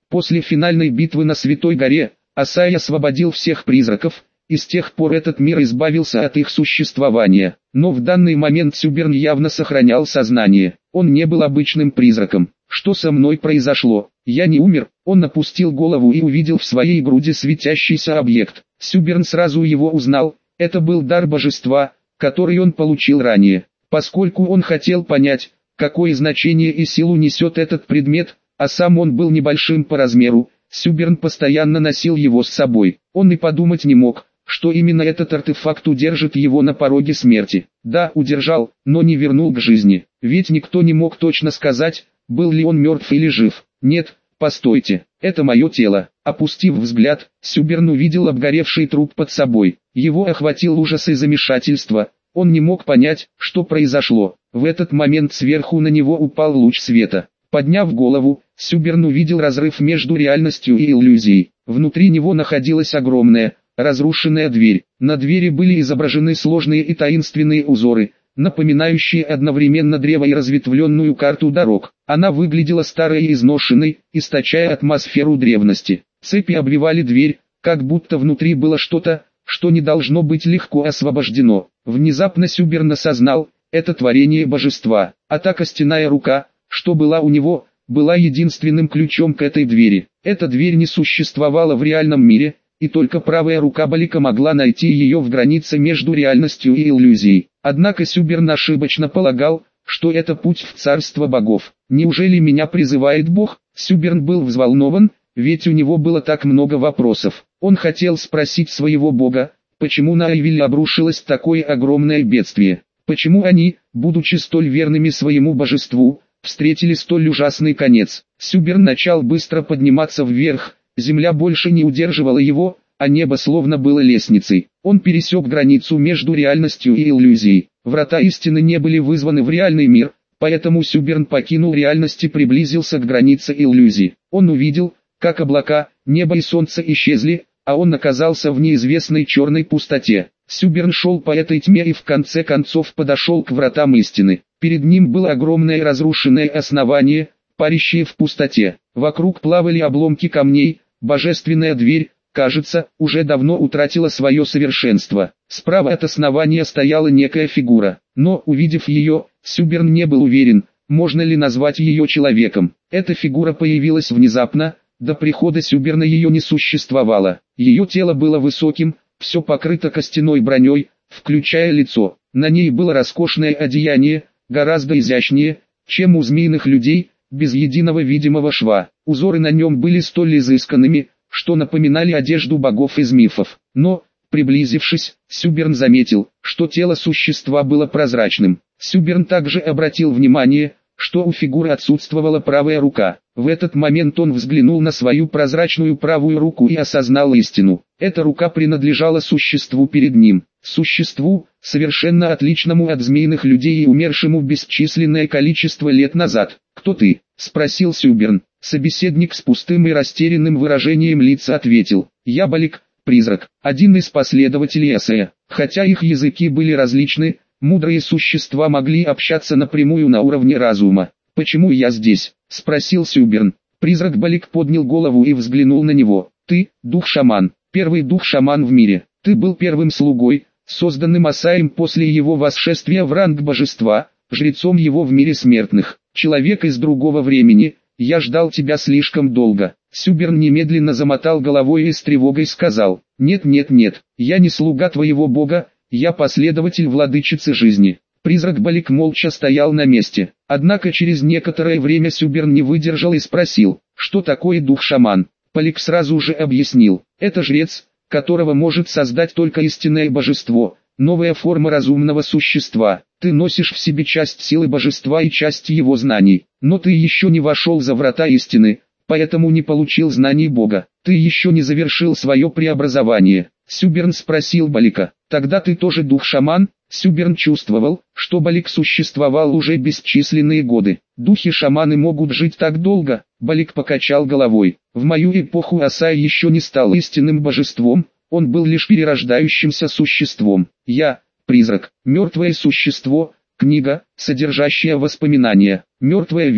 После финальной битвы на Святой горе, Асай освободил всех призраков, и с тех пор этот мир избавился от их существования. Но в данный момент Сюберн явно сохранял сознание. Он не был обычным призраком. Что со мной произошло? Я не умер. Он опустил голову и увидел в своей груди светящийся объект. Сюберн сразу его узнал. Это был дар божества, который он получил ранее. Поскольку он хотел понять, какое значение и силу несет этот предмет, а сам он был небольшим по размеру, Сюберн постоянно носил его с собой. Он и подумать не мог, что именно этот артефакт удержит его на пороге смерти. Да, удержал, но не вернул к жизни. Ведь никто не мог точно сказать, был ли он мертв или жив. Нет, постойте, это мое тело. Опустив взгляд, Сюберн увидел обгоревший труп под собой. Его охватил ужас и замешательство. Он не мог понять, что произошло. В этот момент сверху на него упал луч света. Подняв голову, Сюберн увидел разрыв между реальностью и иллюзией. Внутри него находилась огромная, разрушенная дверь. На двери были изображены сложные и таинственные узоры, напоминающие одновременно древо и разветвленную карту дорог. Она выглядела старой и изношенной, источая атмосферу древности. Цепи обвивали дверь, как будто внутри было что-то, что не должно быть легко освобождено. Внезапно Сюберн осознал, это творение божества, а та костяная рука, что была у него, была единственным ключом к этой двери. Эта дверь не существовала в реальном мире, и только правая рука Балика могла найти ее в границе между реальностью и иллюзией. Однако Сюберн ошибочно полагал, что это путь в царство богов. Неужели меня призывает Бог? Сюберн был взволнован, ведь у него было так много вопросов. Он хотел спросить своего бога, почему на Эйвиль обрушилось такое огромное бедствие. Почему они, будучи столь верными своему божеству, встретили столь ужасный конец. Сюберн начал быстро подниматься вверх, земля больше не удерживала его, а небо словно было лестницей. Он пересек границу между реальностью и иллюзией. Врата истины не были вызваны в реальный мир, поэтому Сюберн покинул реальность и приблизился к границе иллюзии. Он увидел, как облака, небо и солнце исчезли, а он оказался в неизвестной черной пустоте. Сюберн шел по этой тьме и в конце концов подошел к вратам истины. Перед ним было огромное разрушенное основание, парящее в пустоте. Вокруг плавали обломки камней, божественная дверь, кажется, уже давно утратила свое совершенство. Справа от основания стояла некая фигура, но, увидев ее, Сюберн не был уверен, можно ли назвать ее человеком. Эта фигура появилась внезапно, до прихода Сюберна ее не существовало. Ее тело было высоким, все покрыто костяной броней, включая лицо. На ней было роскошное одеяние, гораздо изящнее, чем у змеиных людей, без единого видимого шва. Узоры на нем были столь изысканными, что напоминали одежду богов из мифов. Но, приблизившись, Сюберн заметил, что тело существа было прозрачным. Сюберн также обратил внимание, что у фигуры отсутствовала правая рука. В этот момент он взглянул на свою прозрачную правую руку и осознал истину. Эта рука принадлежала существу перед ним. Существу, совершенно отличному от змеиных людей и умершему бесчисленное количество лет назад. «Кто ты?» – спросил Сюберн. Собеседник с пустым и растерянным выражением лица ответил: «Я Балик, призрак, один из последователей Асая». Хотя их языки были различны, мудрые существа могли общаться напрямую на уровне разума. «Почему я здесь?» – спросил Сюберн. Призрак Балик поднял голову и взглянул на него. «Ты – дух-шаман, первый дух-шаман в мире. Ты был первым слугой, созданным Асаем после его восшествия в ранг божества, жрецом его в мире смертных. Человек из другого времени, я ждал тебя слишком долго». Сюберн немедленно замотал головой и с тревогой сказал: «Нет, нет, нет, я не слуга твоего бога, я последователь владычицы жизни». Призрак Балик молча стоял на месте. Однако через некоторое время Сюберн не выдержал и спросил: «Что такое дух-шаман?» Балик сразу же объяснил: «Это жрец, которого может создать только истинное божество, новая форма разумного существа. Ты носишь в себе часть силы божества и часть его знаний, но ты еще не вошел за врата истины, поэтому не получил знаний Бога. Ты еще не завершил свое преобразование». Сюберн спросил Балика: «Тогда ты тоже дух-шаман?» Сюберн чувствовал, что Балик существовал уже бесчисленные годы. «Духи-шаманы могут жить так долго?» Балик покачал головой. «В мою эпоху Асай еще не стал истинным божеством, он был лишь перерождающимся существом. Я – призрак, мертвое существо, книга, содержащая воспоминания, мертвая вещь,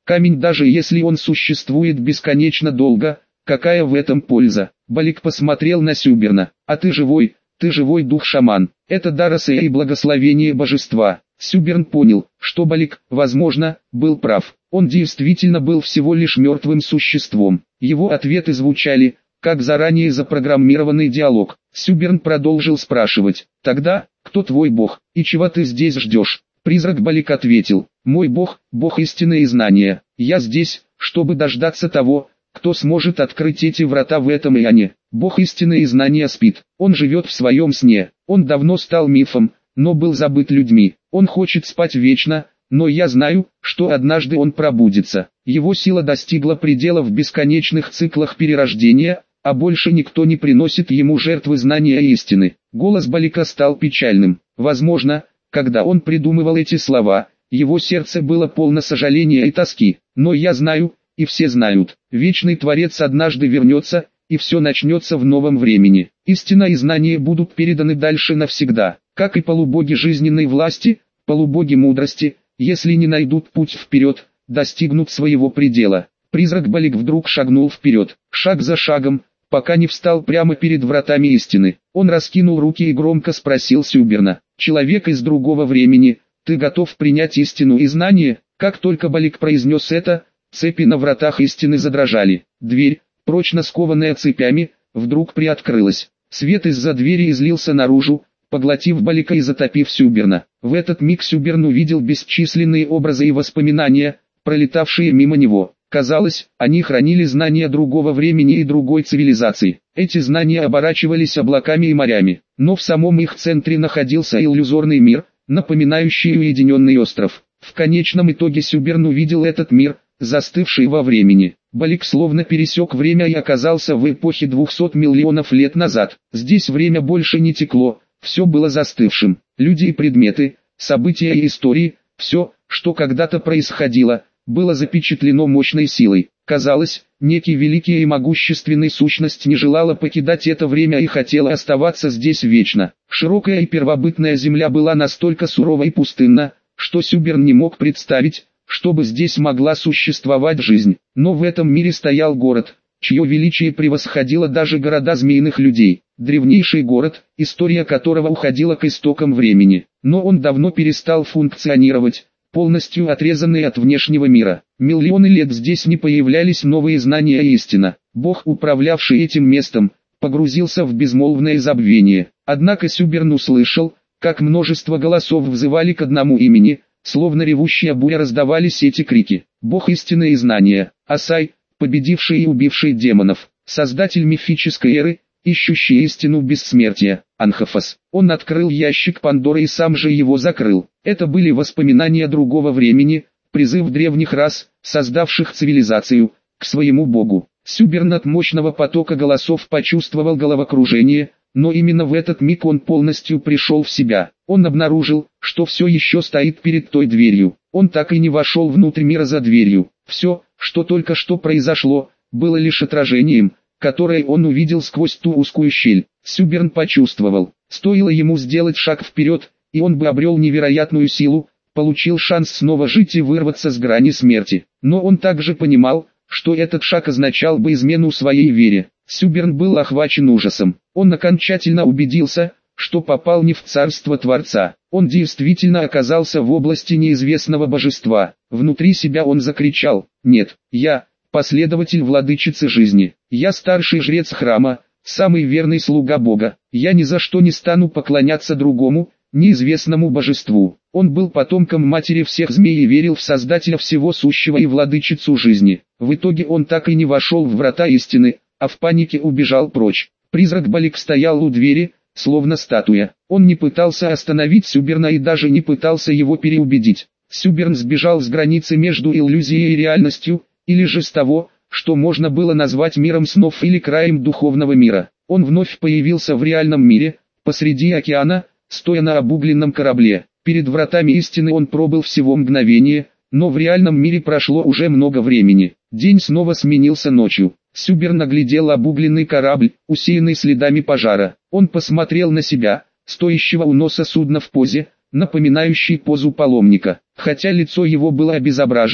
Камень, даже если он существует бесконечно долго, какая в этом польза? Балик посмотрел на Сюберна. А ты живой, ты живой дух-шаман. Это дар Асея и благословение божества. Сюберн понял, что Балик, возможно, был прав. Он действительно был всего лишь мертвым существом. Его ответы звучали, как заранее запрограммированный диалог. Сюберн продолжил спрашивать: «Тогда, кто твой бог, и чего ты здесь ждешь?» Призрак Балик ответил: «Мой бог, бог истины и знания. Я здесь, чтобы дождаться того, кто сможет открыть эти врата в этом ионе. Бог истины и знания спит, он живет в своем сне, он давно стал мифом, но был забыт людьми. Он хочет спать вечно, но я знаю, что однажды он пробудится. Его сила достигла предела в бесконечных циклах перерождения, а больше никто не приносит ему жертвы знания и истины». Голос Балика стал печальным. Возможно, когда он придумывал эти слова, его сердце было полно сожаления и тоски. Но я знаю, и все знают, вечный Творец однажды вернется, и все начнется в новом времени. Истина и знания будут переданы дальше навсегда, как и полубоги жизненной власти, полубоги мудрости, если не найдут путь вперед, достигнут своего предела. Призрак Балик вдруг шагнул вперед, шаг за шагом, пока не встал прямо перед вратами истины. Он раскинул руки и громко спросил Сюберна: «Человек из другого времени, ты готов принять истину и знание?» Как только Балик произнес это, цепи на вратах истины задрожали. Дверь, прочно скованная цепями, вдруг приоткрылась. Свет из-за двери излился наружу, поглотив Балика и затопив Сюберна. В этот миг Сюберн увидел бесчисленные образы и воспоминания, пролетавшие мимо него. Казалось, они хранили знания другого времени и другой цивилизации. Эти знания оборачивались облаками и морями, но в самом их центре находился иллюзорный мир, напоминающий уединенный остров. В конечном итоге Сюберн увидел этот мир, застывший во времени. Балик словно пересек время и оказался в эпохе двухсот миллионов лет назад. Здесь время больше не текло, все было застывшим. Люди и предметы, события и истории, все, что когда-то происходило, было запечатлено мощной силой. Казалось, некий великий и могущественный сущность не желала покидать это время и хотела оставаться здесь вечно. Широкая и первобытная земля была настолько сурова и пустынна, что Сюберн не мог представить, чтобы здесь могла существовать жизнь. Но в этом мире стоял город, чье величие превосходило даже города змеиных людей. Древнейший город, история которого уходила к истокам времени. Но он давно перестал функционировать, полностью отрезанный от внешнего мира. Миллионы лет здесь не появлялись новые знания и истина. Бог, управлявший этим местом, погрузился в безмолвное забвение. Однако Сюберн услышал, как множество голосов взывали к одному имени, словно ревущая буря раздавались эти крики. Бог истины и знания, Асай, победивший и убивший демонов, создатель мифической эры, ищущий истину бессмертия, Анхофос. Он открыл ящик Пандоры и сам же его закрыл. Это были воспоминания другого времени, призыв древних рас, создавших цивилизацию, к своему богу. Сюберн от мощного потока голосов почувствовал головокружение, но именно в этот миг он полностью пришел в себя. Он обнаружил, что все еще стоит перед той дверью. Он так и не вошел внутрь мира за дверью. Все, что только что произошло, было лишь отражением, которое он увидел сквозь ту узкую щель. Сюберн почувствовал, стоило ему сделать шаг вперед, и он бы обрел невероятную силу, получил шанс снова жить и вырваться с грани смерти. Но он также понимал, что этот шаг означал бы измену своей вере. Сюберн был охвачен ужасом. Он окончательно убедился, что попал не в царство Творца. Он действительно оказался в области неизвестного божества. Внутри себя он закричал: «Нет, я, последователь владычицы жизни. Я старший жрец храма, самый верный слуга Бога. Я ни за что не стану поклоняться другому, неизвестному божеству». Он был потомком матери всех змей и верил в Создателя всего сущего и владычицу жизни. В итоге он так и не вошел в врата истины, а в панике убежал прочь. Призрак Балик стоял у двери, словно статуя. Он не пытался остановить Сюберна и даже не пытался его переубедить. Сюберн сбежал с границы между иллюзией и реальностью, или же с того, что можно было назвать миром снов или краем духовного мира. Он вновь появился в реальном мире, посреди океана, стоя на обугленном корабле. Перед вратами истины он пробыл всего мгновение, но в реальном мире прошло уже много времени. День снова сменился ночью. Сюберн оглядел обугленный корабль, усеянный следами пожара. Он посмотрел на себя, стоящего у носа судна в позе, напоминающей позу паломника. Хотя лицо его было обезображено,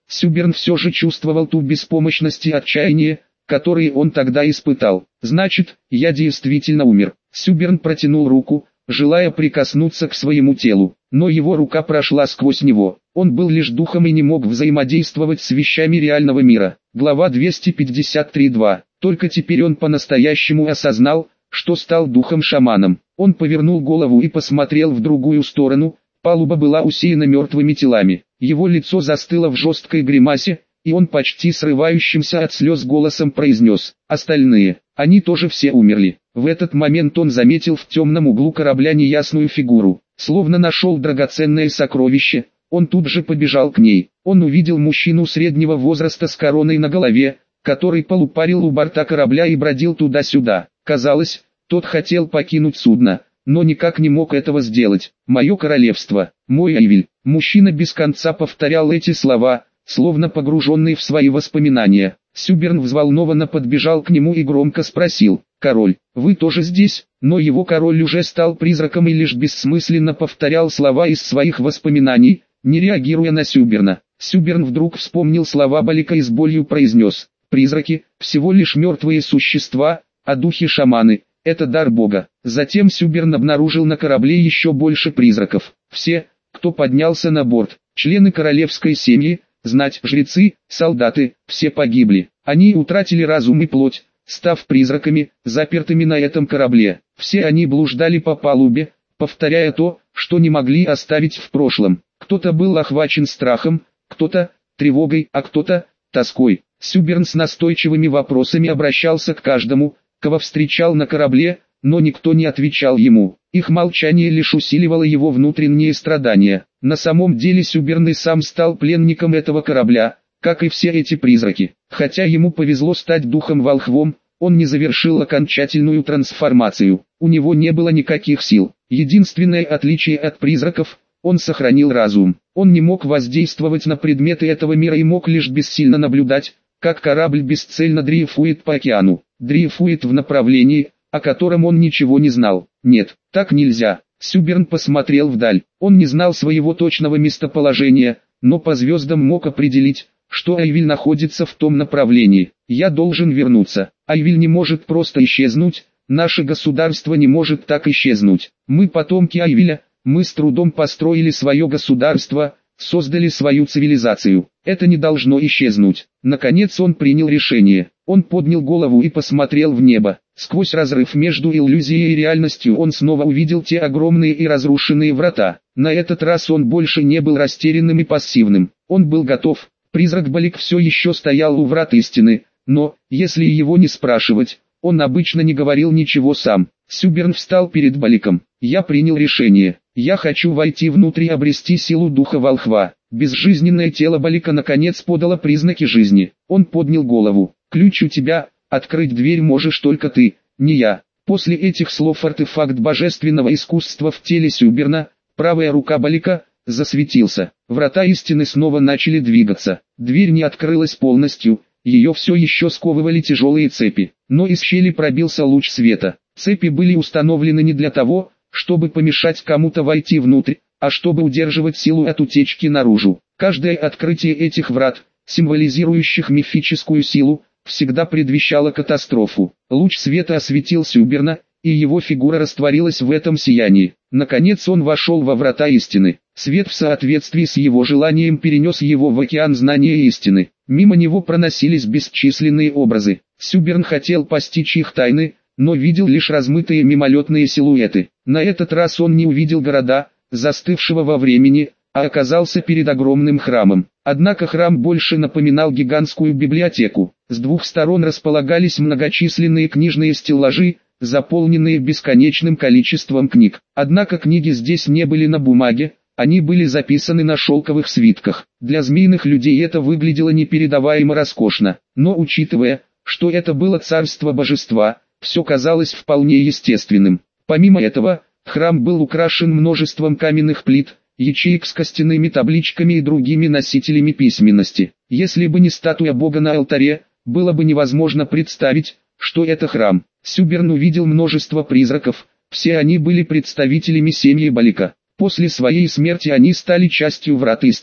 Сюберн все же чувствовал ту беспомощность и отчаяние, которые он тогда испытал. «Значит, я действительно умер». Сюберн протянул руку, желая прикоснуться к своему телу, но его рука прошла сквозь него. Он был лишь духом и не мог взаимодействовать с вещами реального мира. Глава двести пятьдесят три два. Только теперь он по-настоящему осознал, что стал духом-шаманом. Он повернул голову и посмотрел в другую сторону. Палуба была усеяна мертвыми телами. Его лицо застыло в жесткой гримасе, и он почти срывающимся от слез голосом произнес: «Остальные, они тоже все умерли». В этот момент он заметил в темном углу корабля неясную фигуру, словно нашел драгоценное сокровище. Он тут же побежал к ней. Он увидел мужчину среднего возраста с короной на голове, который полупарил у борта корабля и бродил туда-сюда. Казалось, тот хотел покинуть судно, но никак не мог этого сделать. «Мое королевство, мой Айвиль». Мужчина без конца повторял эти слова, словно погруженный в свои воспоминания. Сюберн взволнованно подбежал к нему и громко спросил: «Король, вы тоже здесь?» Но его король уже стал призраком и лишь бессмысленно повторял слова из своих воспоминаний, не реагируя на Сюберна. Сюберн вдруг вспомнил слова Балика и с болью произнес: «Призраки – всего лишь мертвые существа, а духи-шаманы – это дар Бога». Затем Сюберн обнаружил на корабле еще больше призраков. Все, кто поднялся на борт, члены королевской семьи, знать, жрецы, солдаты, все погибли. Они утратили разум и плоть, став призраками, запертыми на этом корабле. Все они блуждали по палубе, повторяя то, что не могли оставить в прошлом. Кто-то был охвачен страхом, кто-то тревогой, а кто-то тоской. Сюберн с настойчивыми вопросами обращался к каждому, кого встречал на корабле, но никто не отвечал ему. Их молчание лишь усиливало его внутренние страдания. На самом деле Сюберн и сам стал пленником этого корабля, как и все эти призраки. Хотя ему повезло стать духом-волхвом, он не завершил окончательную трансформацию. У него не было никаких сил. Единственное отличие от призраков – он сохранил разум. Он не мог воздействовать на предметы этого мира и мог лишь бессильно наблюдать, как корабль бесцельно дрейфует по океану. Дрейфует в направлении, о котором он ничего не знал. Нет, так нельзя. Сюберн посмотрел вдаль. Он не знал своего точного местоположения, но по звездам мог определить, что Айвиль находится в том направлении. «Я должен вернуться. Айвиль не может просто исчезнуть, наше государство не может так исчезнуть. Мы потомки Айвиля, мы с трудом построили свое государство, создали свою цивилизацию. Это не должно исчезнуть». Наконец он принял решение. Он поднял голову и посмотрел в небо. Сквозь разрыв между иллюзией и реальностью он снова увидел те огромные и разрушенные врата. На этот раз он больше не был растерянным и пассивным. Он был готов. Призрак Балик все еще стоял у врат истины, но, если его не спрашивать, он обычно не говорил ничего сам. Сюберн встал перед Баликом. «Я принял решение. Я хочу войти внутрь и обрести силу духа волхва». Безжизненное тело Балика наконец подало признаки жизни. Он поднял голову. «Ключ у тебя, открыть дверь можешь только ты, не я». После этих слов артефакт божественного искусства в теле Сюберна, правая рука Балика, засветился. Врата истины снова начали двигаться. Дверь не открылась полностью, ее все еще сковывали тяжелые цепи. Но из щели пробился луч света. Цепи были установлены не для того, чтобы помешать кому-то войти внутрь, а чтобы удерживать силу от утечки наружу. Каждое открытие этих врат, символизирующих мифическую силу, всегда предвещало катастрофу. Луч света осветил Сюберна, и его фигура растворилась в этом сиянии. Наконец он вошел во врата истины. Свет в соответствии с его желанием перенес его в океан знания истины. Мимо него проносились бесчисленные образы. Сюберн хотел постичь их тайны, но видел лишь размытые мимолетные силуэты. На этот раз он не увидел города, застывшего во времени, а оказался перед огромным храмом. Однако храм больше напоминал гигантскую библиотеку. С двух сторон располагались многочисленные книжные стеллажи, заполненные бесконечным количеством книг. Однако книги здесь не были на бумаге, они были записаны на шелковых свитках. Для змеиных людей это выглядело непередаваемо роскошно, но учитывая, что это было царство божества, все казалось вполне естественным. Помимо этого, храм был украшен множеством каменных плит, ячеек с костяными табличками и другими носителями письменности. Если бы не статуя Бога на алтаре, было бы невозможно представить, что это храм. Сюберн увидел множество призраков, все они были представителями семьи Балика. После своей смерти они стали частью врат истины.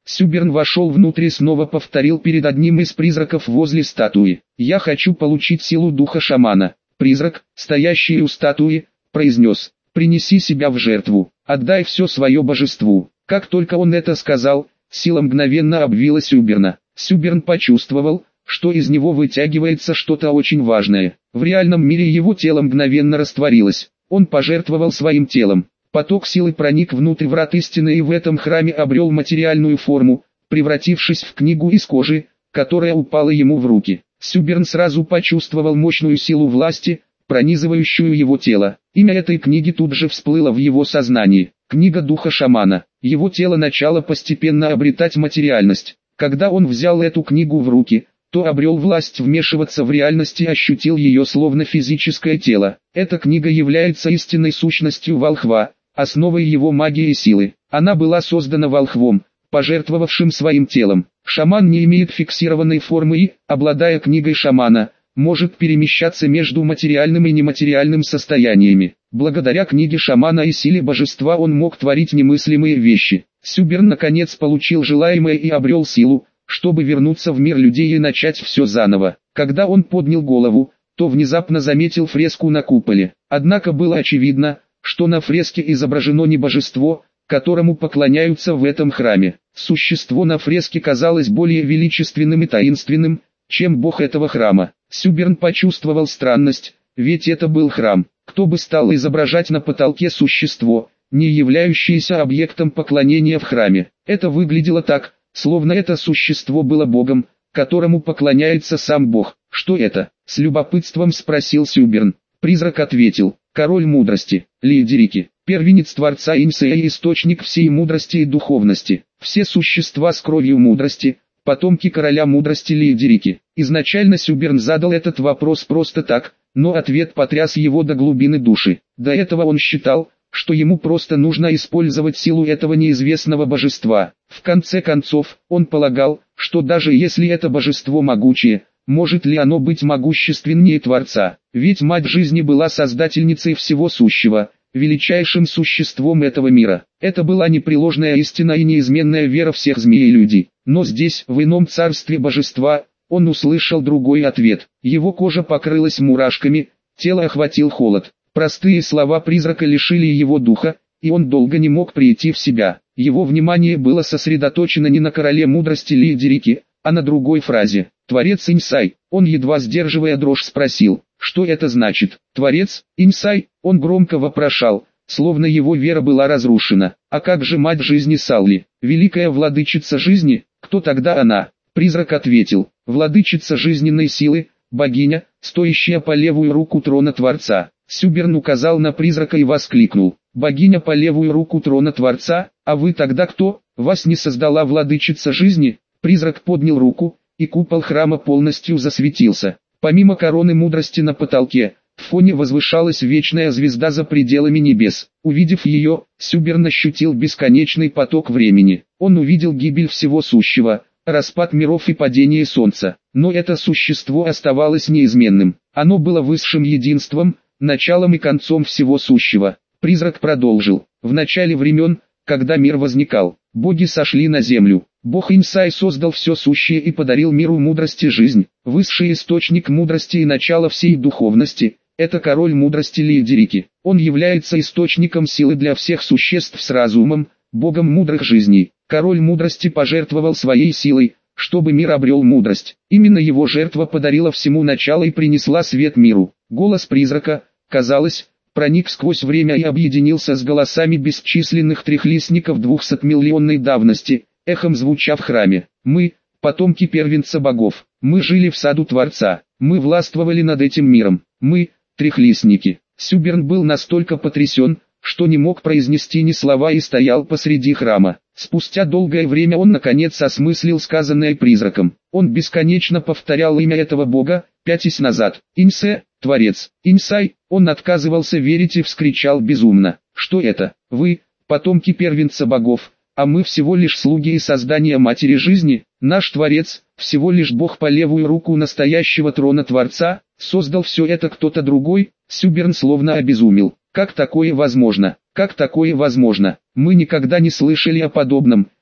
Сюберн вошел внутрь и снова повторил перед одним из призраков возле статуи: «Я хочу получить силу духа шамана». Призрак, стоящий у статуи, произнес: «Принеси себя в жертву, отдай все свое божеству». Как только он это сказал, сила мгновенно обвила Сюберна. Сюберн почувствовал, что из него вытягивается что-то очень важное. В реальном мире его тело мгновенно растворилось. Он пожертвовал своим телом. Поток силы проник внутрь врат истины и в этом храме обрел материальную форму, превратившись в книгу из кожи, которая упала ему в руки. Сюберн сразу почувствовал мощную силу власти, пронизывающую его тело. Имя этой книги тут же всплыло в его сознании. Книга духа шамана. Его тело начало постепенно обретать материальность. Когда он взял эту книгу в руки, то обрел власть вмешиваться в реальность и ощутил ее словно физическое тело. Эта книга является истинной сущностью волхва, основой его магии и силы. Она была создана волхвом, пожертвовавшим своим телом. Шаман не имеет фиксированной формы и, обладая книгой шамана, может перемещаться между материальным и нематериальным состояниями. Благодаря книге шамана и силе божества он мог творить немыслимые вещи. Сюберн наконец получил желаемое и обрел силу, чтобы вернуться в мир людей и начать все заново. Когда он поднял голову, то внезапно заметил фреску на куполе. Однако было очевидно, что на фреске изображено не божество, которому поклоняются в этом храме. Существо на фреске казалось более величественным и таинственным, чем бог этого храма. Сюберн почувствовал странность, ведь это был храм. Кто бы стал изображать на потолке существо, не являющееся объектом поклонения в храме? Это выглядело так, словно это существо было богом, которому поклоняется сам бог. «Что это?» — с любопытством спросил Сюберн. Призрак ответил: «Король мудрости, Лиедерики, первенец Творца Инсея и источник всей мудрости и духовности. Все существа с кровью мудрости, потомки короля мудрости Лиедерики». Изначально Сюберн задал этот вопрос просто так, но ответ потряс его до глубины души. До этого он считал, что ему просто нужно использовать силу этого неизвестного божества. В конце концов, он полагал, что даже если это божество могучее, может ли оно быть могущественнее Творца? Ведь Мать Жизни была создательницей всего сущего, величайшим существом этого мира. Это была непреложная истина и неизменная вера всех змей и людей. Но здесь, в ином царстве божества, он услышал другой ответ. Его кожа покрылась мурашками, тело охватил холод. Простые слова призрака лишили его духа, и он долго не мог прийти в себя. Его внимание было сосредоточено не на короле мудрости Лиедерики, а на другой фразе. «Творец Инсай». Он, едва сдерживая дрожь, спросил: «Что это значит?» «Творец, Инсай», он громко вопрошал, словно его вера была разрушена. «А как же Мать Жизни Салли, великая владычица жизни, кто тогда она?» Призрак ответил: «Владычица жизненной силы, богиня, стоящая по левую руку трона Творца». Сюберн указал на призрака и воскликнул: «Богиня по левую руку трона Творца, а вы тогда кто? Вас не создала владычица жизни?» Призрак поднял руку, и купол храма полностью засветился. Помимо короны мудрости на потолке, в фоне возвышалась вечная звезда за пределами небес. Увидев ее, Сюберн ощутил бесконечный поток времени. Он увидел гибель всего сущего, распад миров и падение солнца. Но это существо оставалось неизменным. Оно было высшим единством, началом и концом всего сущего. Призрак продолжил: «В начале времен, когда мир возникал, боги сошли на землю. Бог Инсай создал все сущее и подарил миру мудрость и жизнь. Высший источник мудрости и начало всей духовности – это король мудрости Лиедерики. Он является источником силы для всех существ с разумом, богом мудрых жизней. Король мудрости пожертвовал своей силой, чтобы мир обрел мудрость. Именно его жертва подарила всему начало и принесла свет миру». Голос призрака, казалось, проник сквозь время и объединился с голосами бесчисленных трехлистников двухсотмиллионной давности, эхом звуча в храме. «Мы, потомки первенца богов, мы жили в саду Творца, мы властвовали над этим миром, мы, трехлистники». Сюберн был настолько потрясен, что не мог произнести ни слова и стоял посреди храма. Спустя долгое время он наконец осмыслил сказанное призраком. Он бесконечно повторял имя этого бога, пятясь назад. «Инсе, Творец, Инсай». Он отказывался верить и вскричал безумно: «Что это? Вы, потомки первенца богов, а мы всего лишь слуги и создания Матери Жизни? Наш Творец, всего лишь Бог по левую руку настоящего трона Творца, создал все это кто-то другой?» Сюберн словно обезумел. «Как такое возможно? Как такое возможно? Мы никогда не слышали о подобном,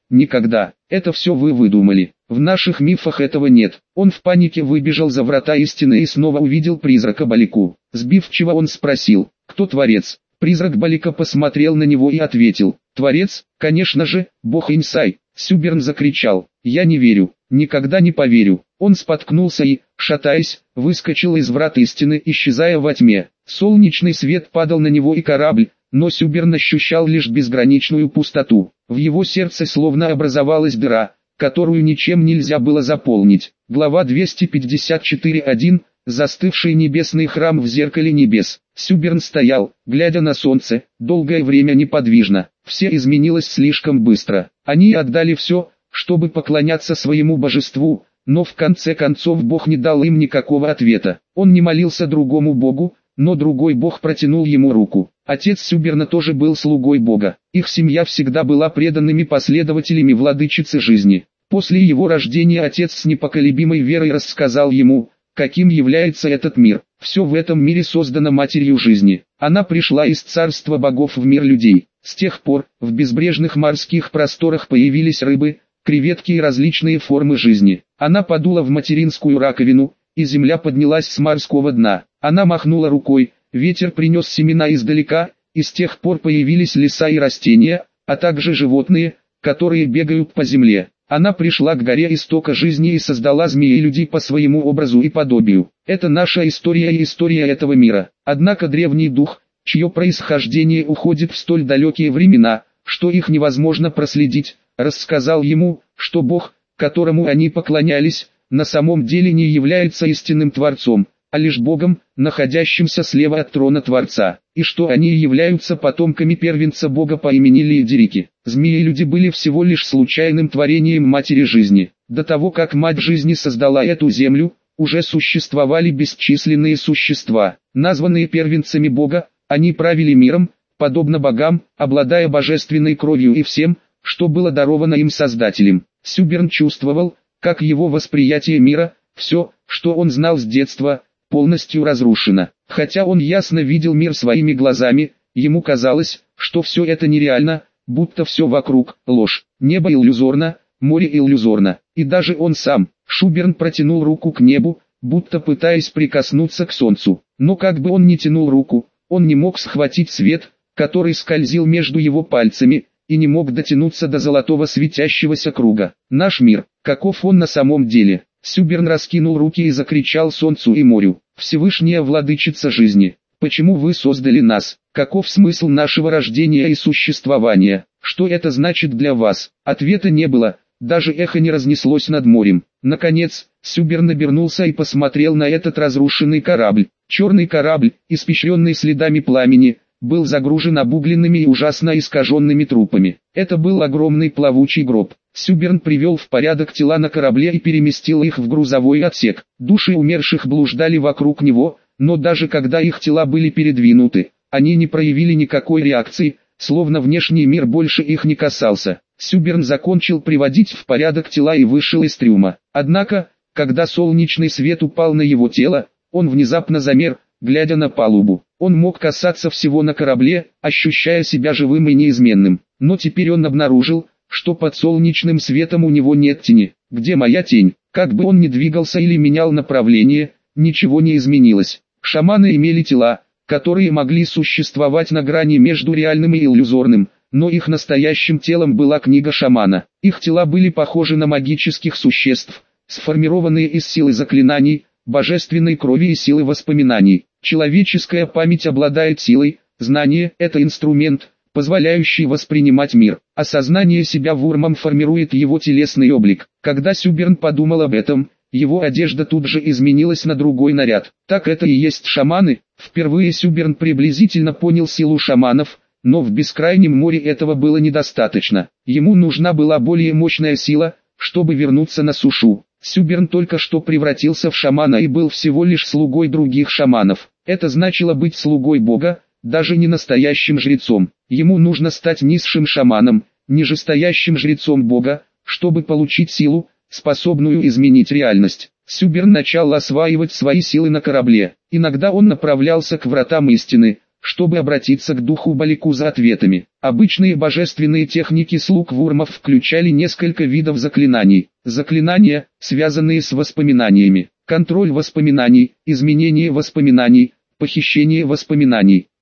Никогда. Это все вы выдумали. В наших мифах этого нет. Он в панике выбежал за врата истины и снова увидел призрака Балику. Сбивчиво он спросил: кто творец? Призрак Балика посмотрел на него и ответил: творец, конечно же, бог Инсай. Сюберн закричал: я не верю, никогда не поверю. Он споткнулся и, шатаясь, выскочил из врат истины, исчезая во тьме. Солнечный свет падал на него и корабль, но Сюберн ощущал лишь безграничную пустоту. В его сердце словно образовалась дыра, которую ничем нельзя было заполнить. Глава двести пятьдесят четыре точка один. Застывший небесный храм в зеркале небес. Сюберн стоял, глядя на солнце, долгое время неподвижно. Все изменилось слишком быстро. Они отдали все, чтобы поклоняться своему божеству, но в конце концов Бог не дал им никакого ответа. Он не молился другому Богу, но другой Бог протянул ему руку. Отец Сюберна тоже был слугой Бога. Их семья всегда была преданными последователями владычицы жизни. После его рождения отец с непоколебимой верой рассказал ему, каким является этот мир. Все в этом мире создано матерью жизни. Она пришла из царства богов в мир людей. С тех пор, в безбрежных морских просторах появились рыбы, креветки и различные формы жизни. Она подула в материнскую раковину, и земля поднялась с морского дна. Она махнула рукой, ветер принес семена издалека, и с тех пор появились леса и растения, а также животные, которые бегают по земле. Она пришла к горе истока жизни и создала змеи и людей по своему образу и подобию. Это наша история и история этого мира. Однако древний дух, чье происхождение уходит в столь далекие времена, что их невозможно проследить, рассказал ему, что Бог, которому они поклонялись, на самом деле не является истинным Творцом, а лишь Богом, находящимся слева от трона Творца, и что они являются потомками первенца Бога по имени Лиедерики. Змеи-люди были всего лишь случайным творением Матери Жизни. До того, как Мать Жизни создала эту землю, уже существовали бесчисленные существа, названные первенцами Бога. Они правили миром, подобно богам, обладая божественной кровью и всем, что было даровано им Создателем. Сюберн чувствовал, как его восприятие мира, все, что он знал с детства, полностью разрушено. Хотя он ясно видел мир своими глазами, ему казалось, что все это нереально, будто все вокруг – ложь. Небо иллюзорно, море иллюзорно, и даже он сам. Сюберн протянул руку к небу, будто пытаясь прикоснуться к солнцу. Но как бы он ни тянул руку, он не мог схватить свет, который скользил между его пальцами, и не мог дотянуться до золотого светящегося круга. Наш мир, каков он на самом деле? Сюберн раскинул руки и закричал солнцу и морю: Всевышняя владычица жизни, почему вы создали нас? Каков смысл нашего рождения и существования? Что это значит для вас? Ответа не было, даже эхо не разнеслось над морем. Наконец, Сюберн обернулся и посмотрел на этот разрушенный корабль. Черный корабль, испещренный следами пламени, был загружен обугленными и ужасно искаженными трупами. Это был огромный плавучий гроб. Сюберн привел в порядок тела на корабле и переместил их в грузовой отсек. Души умерших блуждали вокруг него, но даже когда их тела были передвинуты, они не проявили никакой реакции, словно внешний мир больше их не касался. Сюберн закончил приводить в порядок тела и вышел из трюма. Однако, когда солнечный свет упал на его тело, он внезапно замер, глядя на палубу. Он мог касаться всего на корабле, ощущая себя живым и неизменным. Но теперь он обнаружил, что под солнечным светом у него нет тени. Где моя тень? Как бы он ни двигался или менял направление, ничего не изменилось. Шаманы имели тела, которые могли существовать на грани между реальным и иллюзорным, но их настоящим телом была книга шамана. Их тела были похожи на магических существ, сформированные из силы заклинаний, божественной крови и силы воспоминаний. Человеческая память обладает силой, знание – это инструмент, позволяющий воспринимать мир. Осознание себя Вурмом формирует его телесный облик. Когда Сюберн подумал об этом, его одежда тут же изменилась на другой наряд. Так это и есть шаманы. Впервые Сюберн приблизительно понял силу шаманов, но в бескрайнем море этого было недостаточно. Ему нужна была более мощная сила, чтобы вернуться на сушу. Сюберн только что превратился в шамана и был всего лишь слугой других шаманов. Это значило быть слугой Бога, даже не настоящим жрецом. Ему нужно стать низшим шаманом, нижестоящим жрецом Бога, чтобы получить силу, способную изменить реальность. Сюберн начал осваивать свои силы на корабле. Иногда он направлялся к вратам истины, чтобы обратиться к духу Балику за ответами. Обычные божественные техники слуг Вурмов включали несколько видов заклинаний. Заклинания, связанные с воспоминаниями, контроль воспоминаний, изменение воспоминаний, похищение воспоминаний.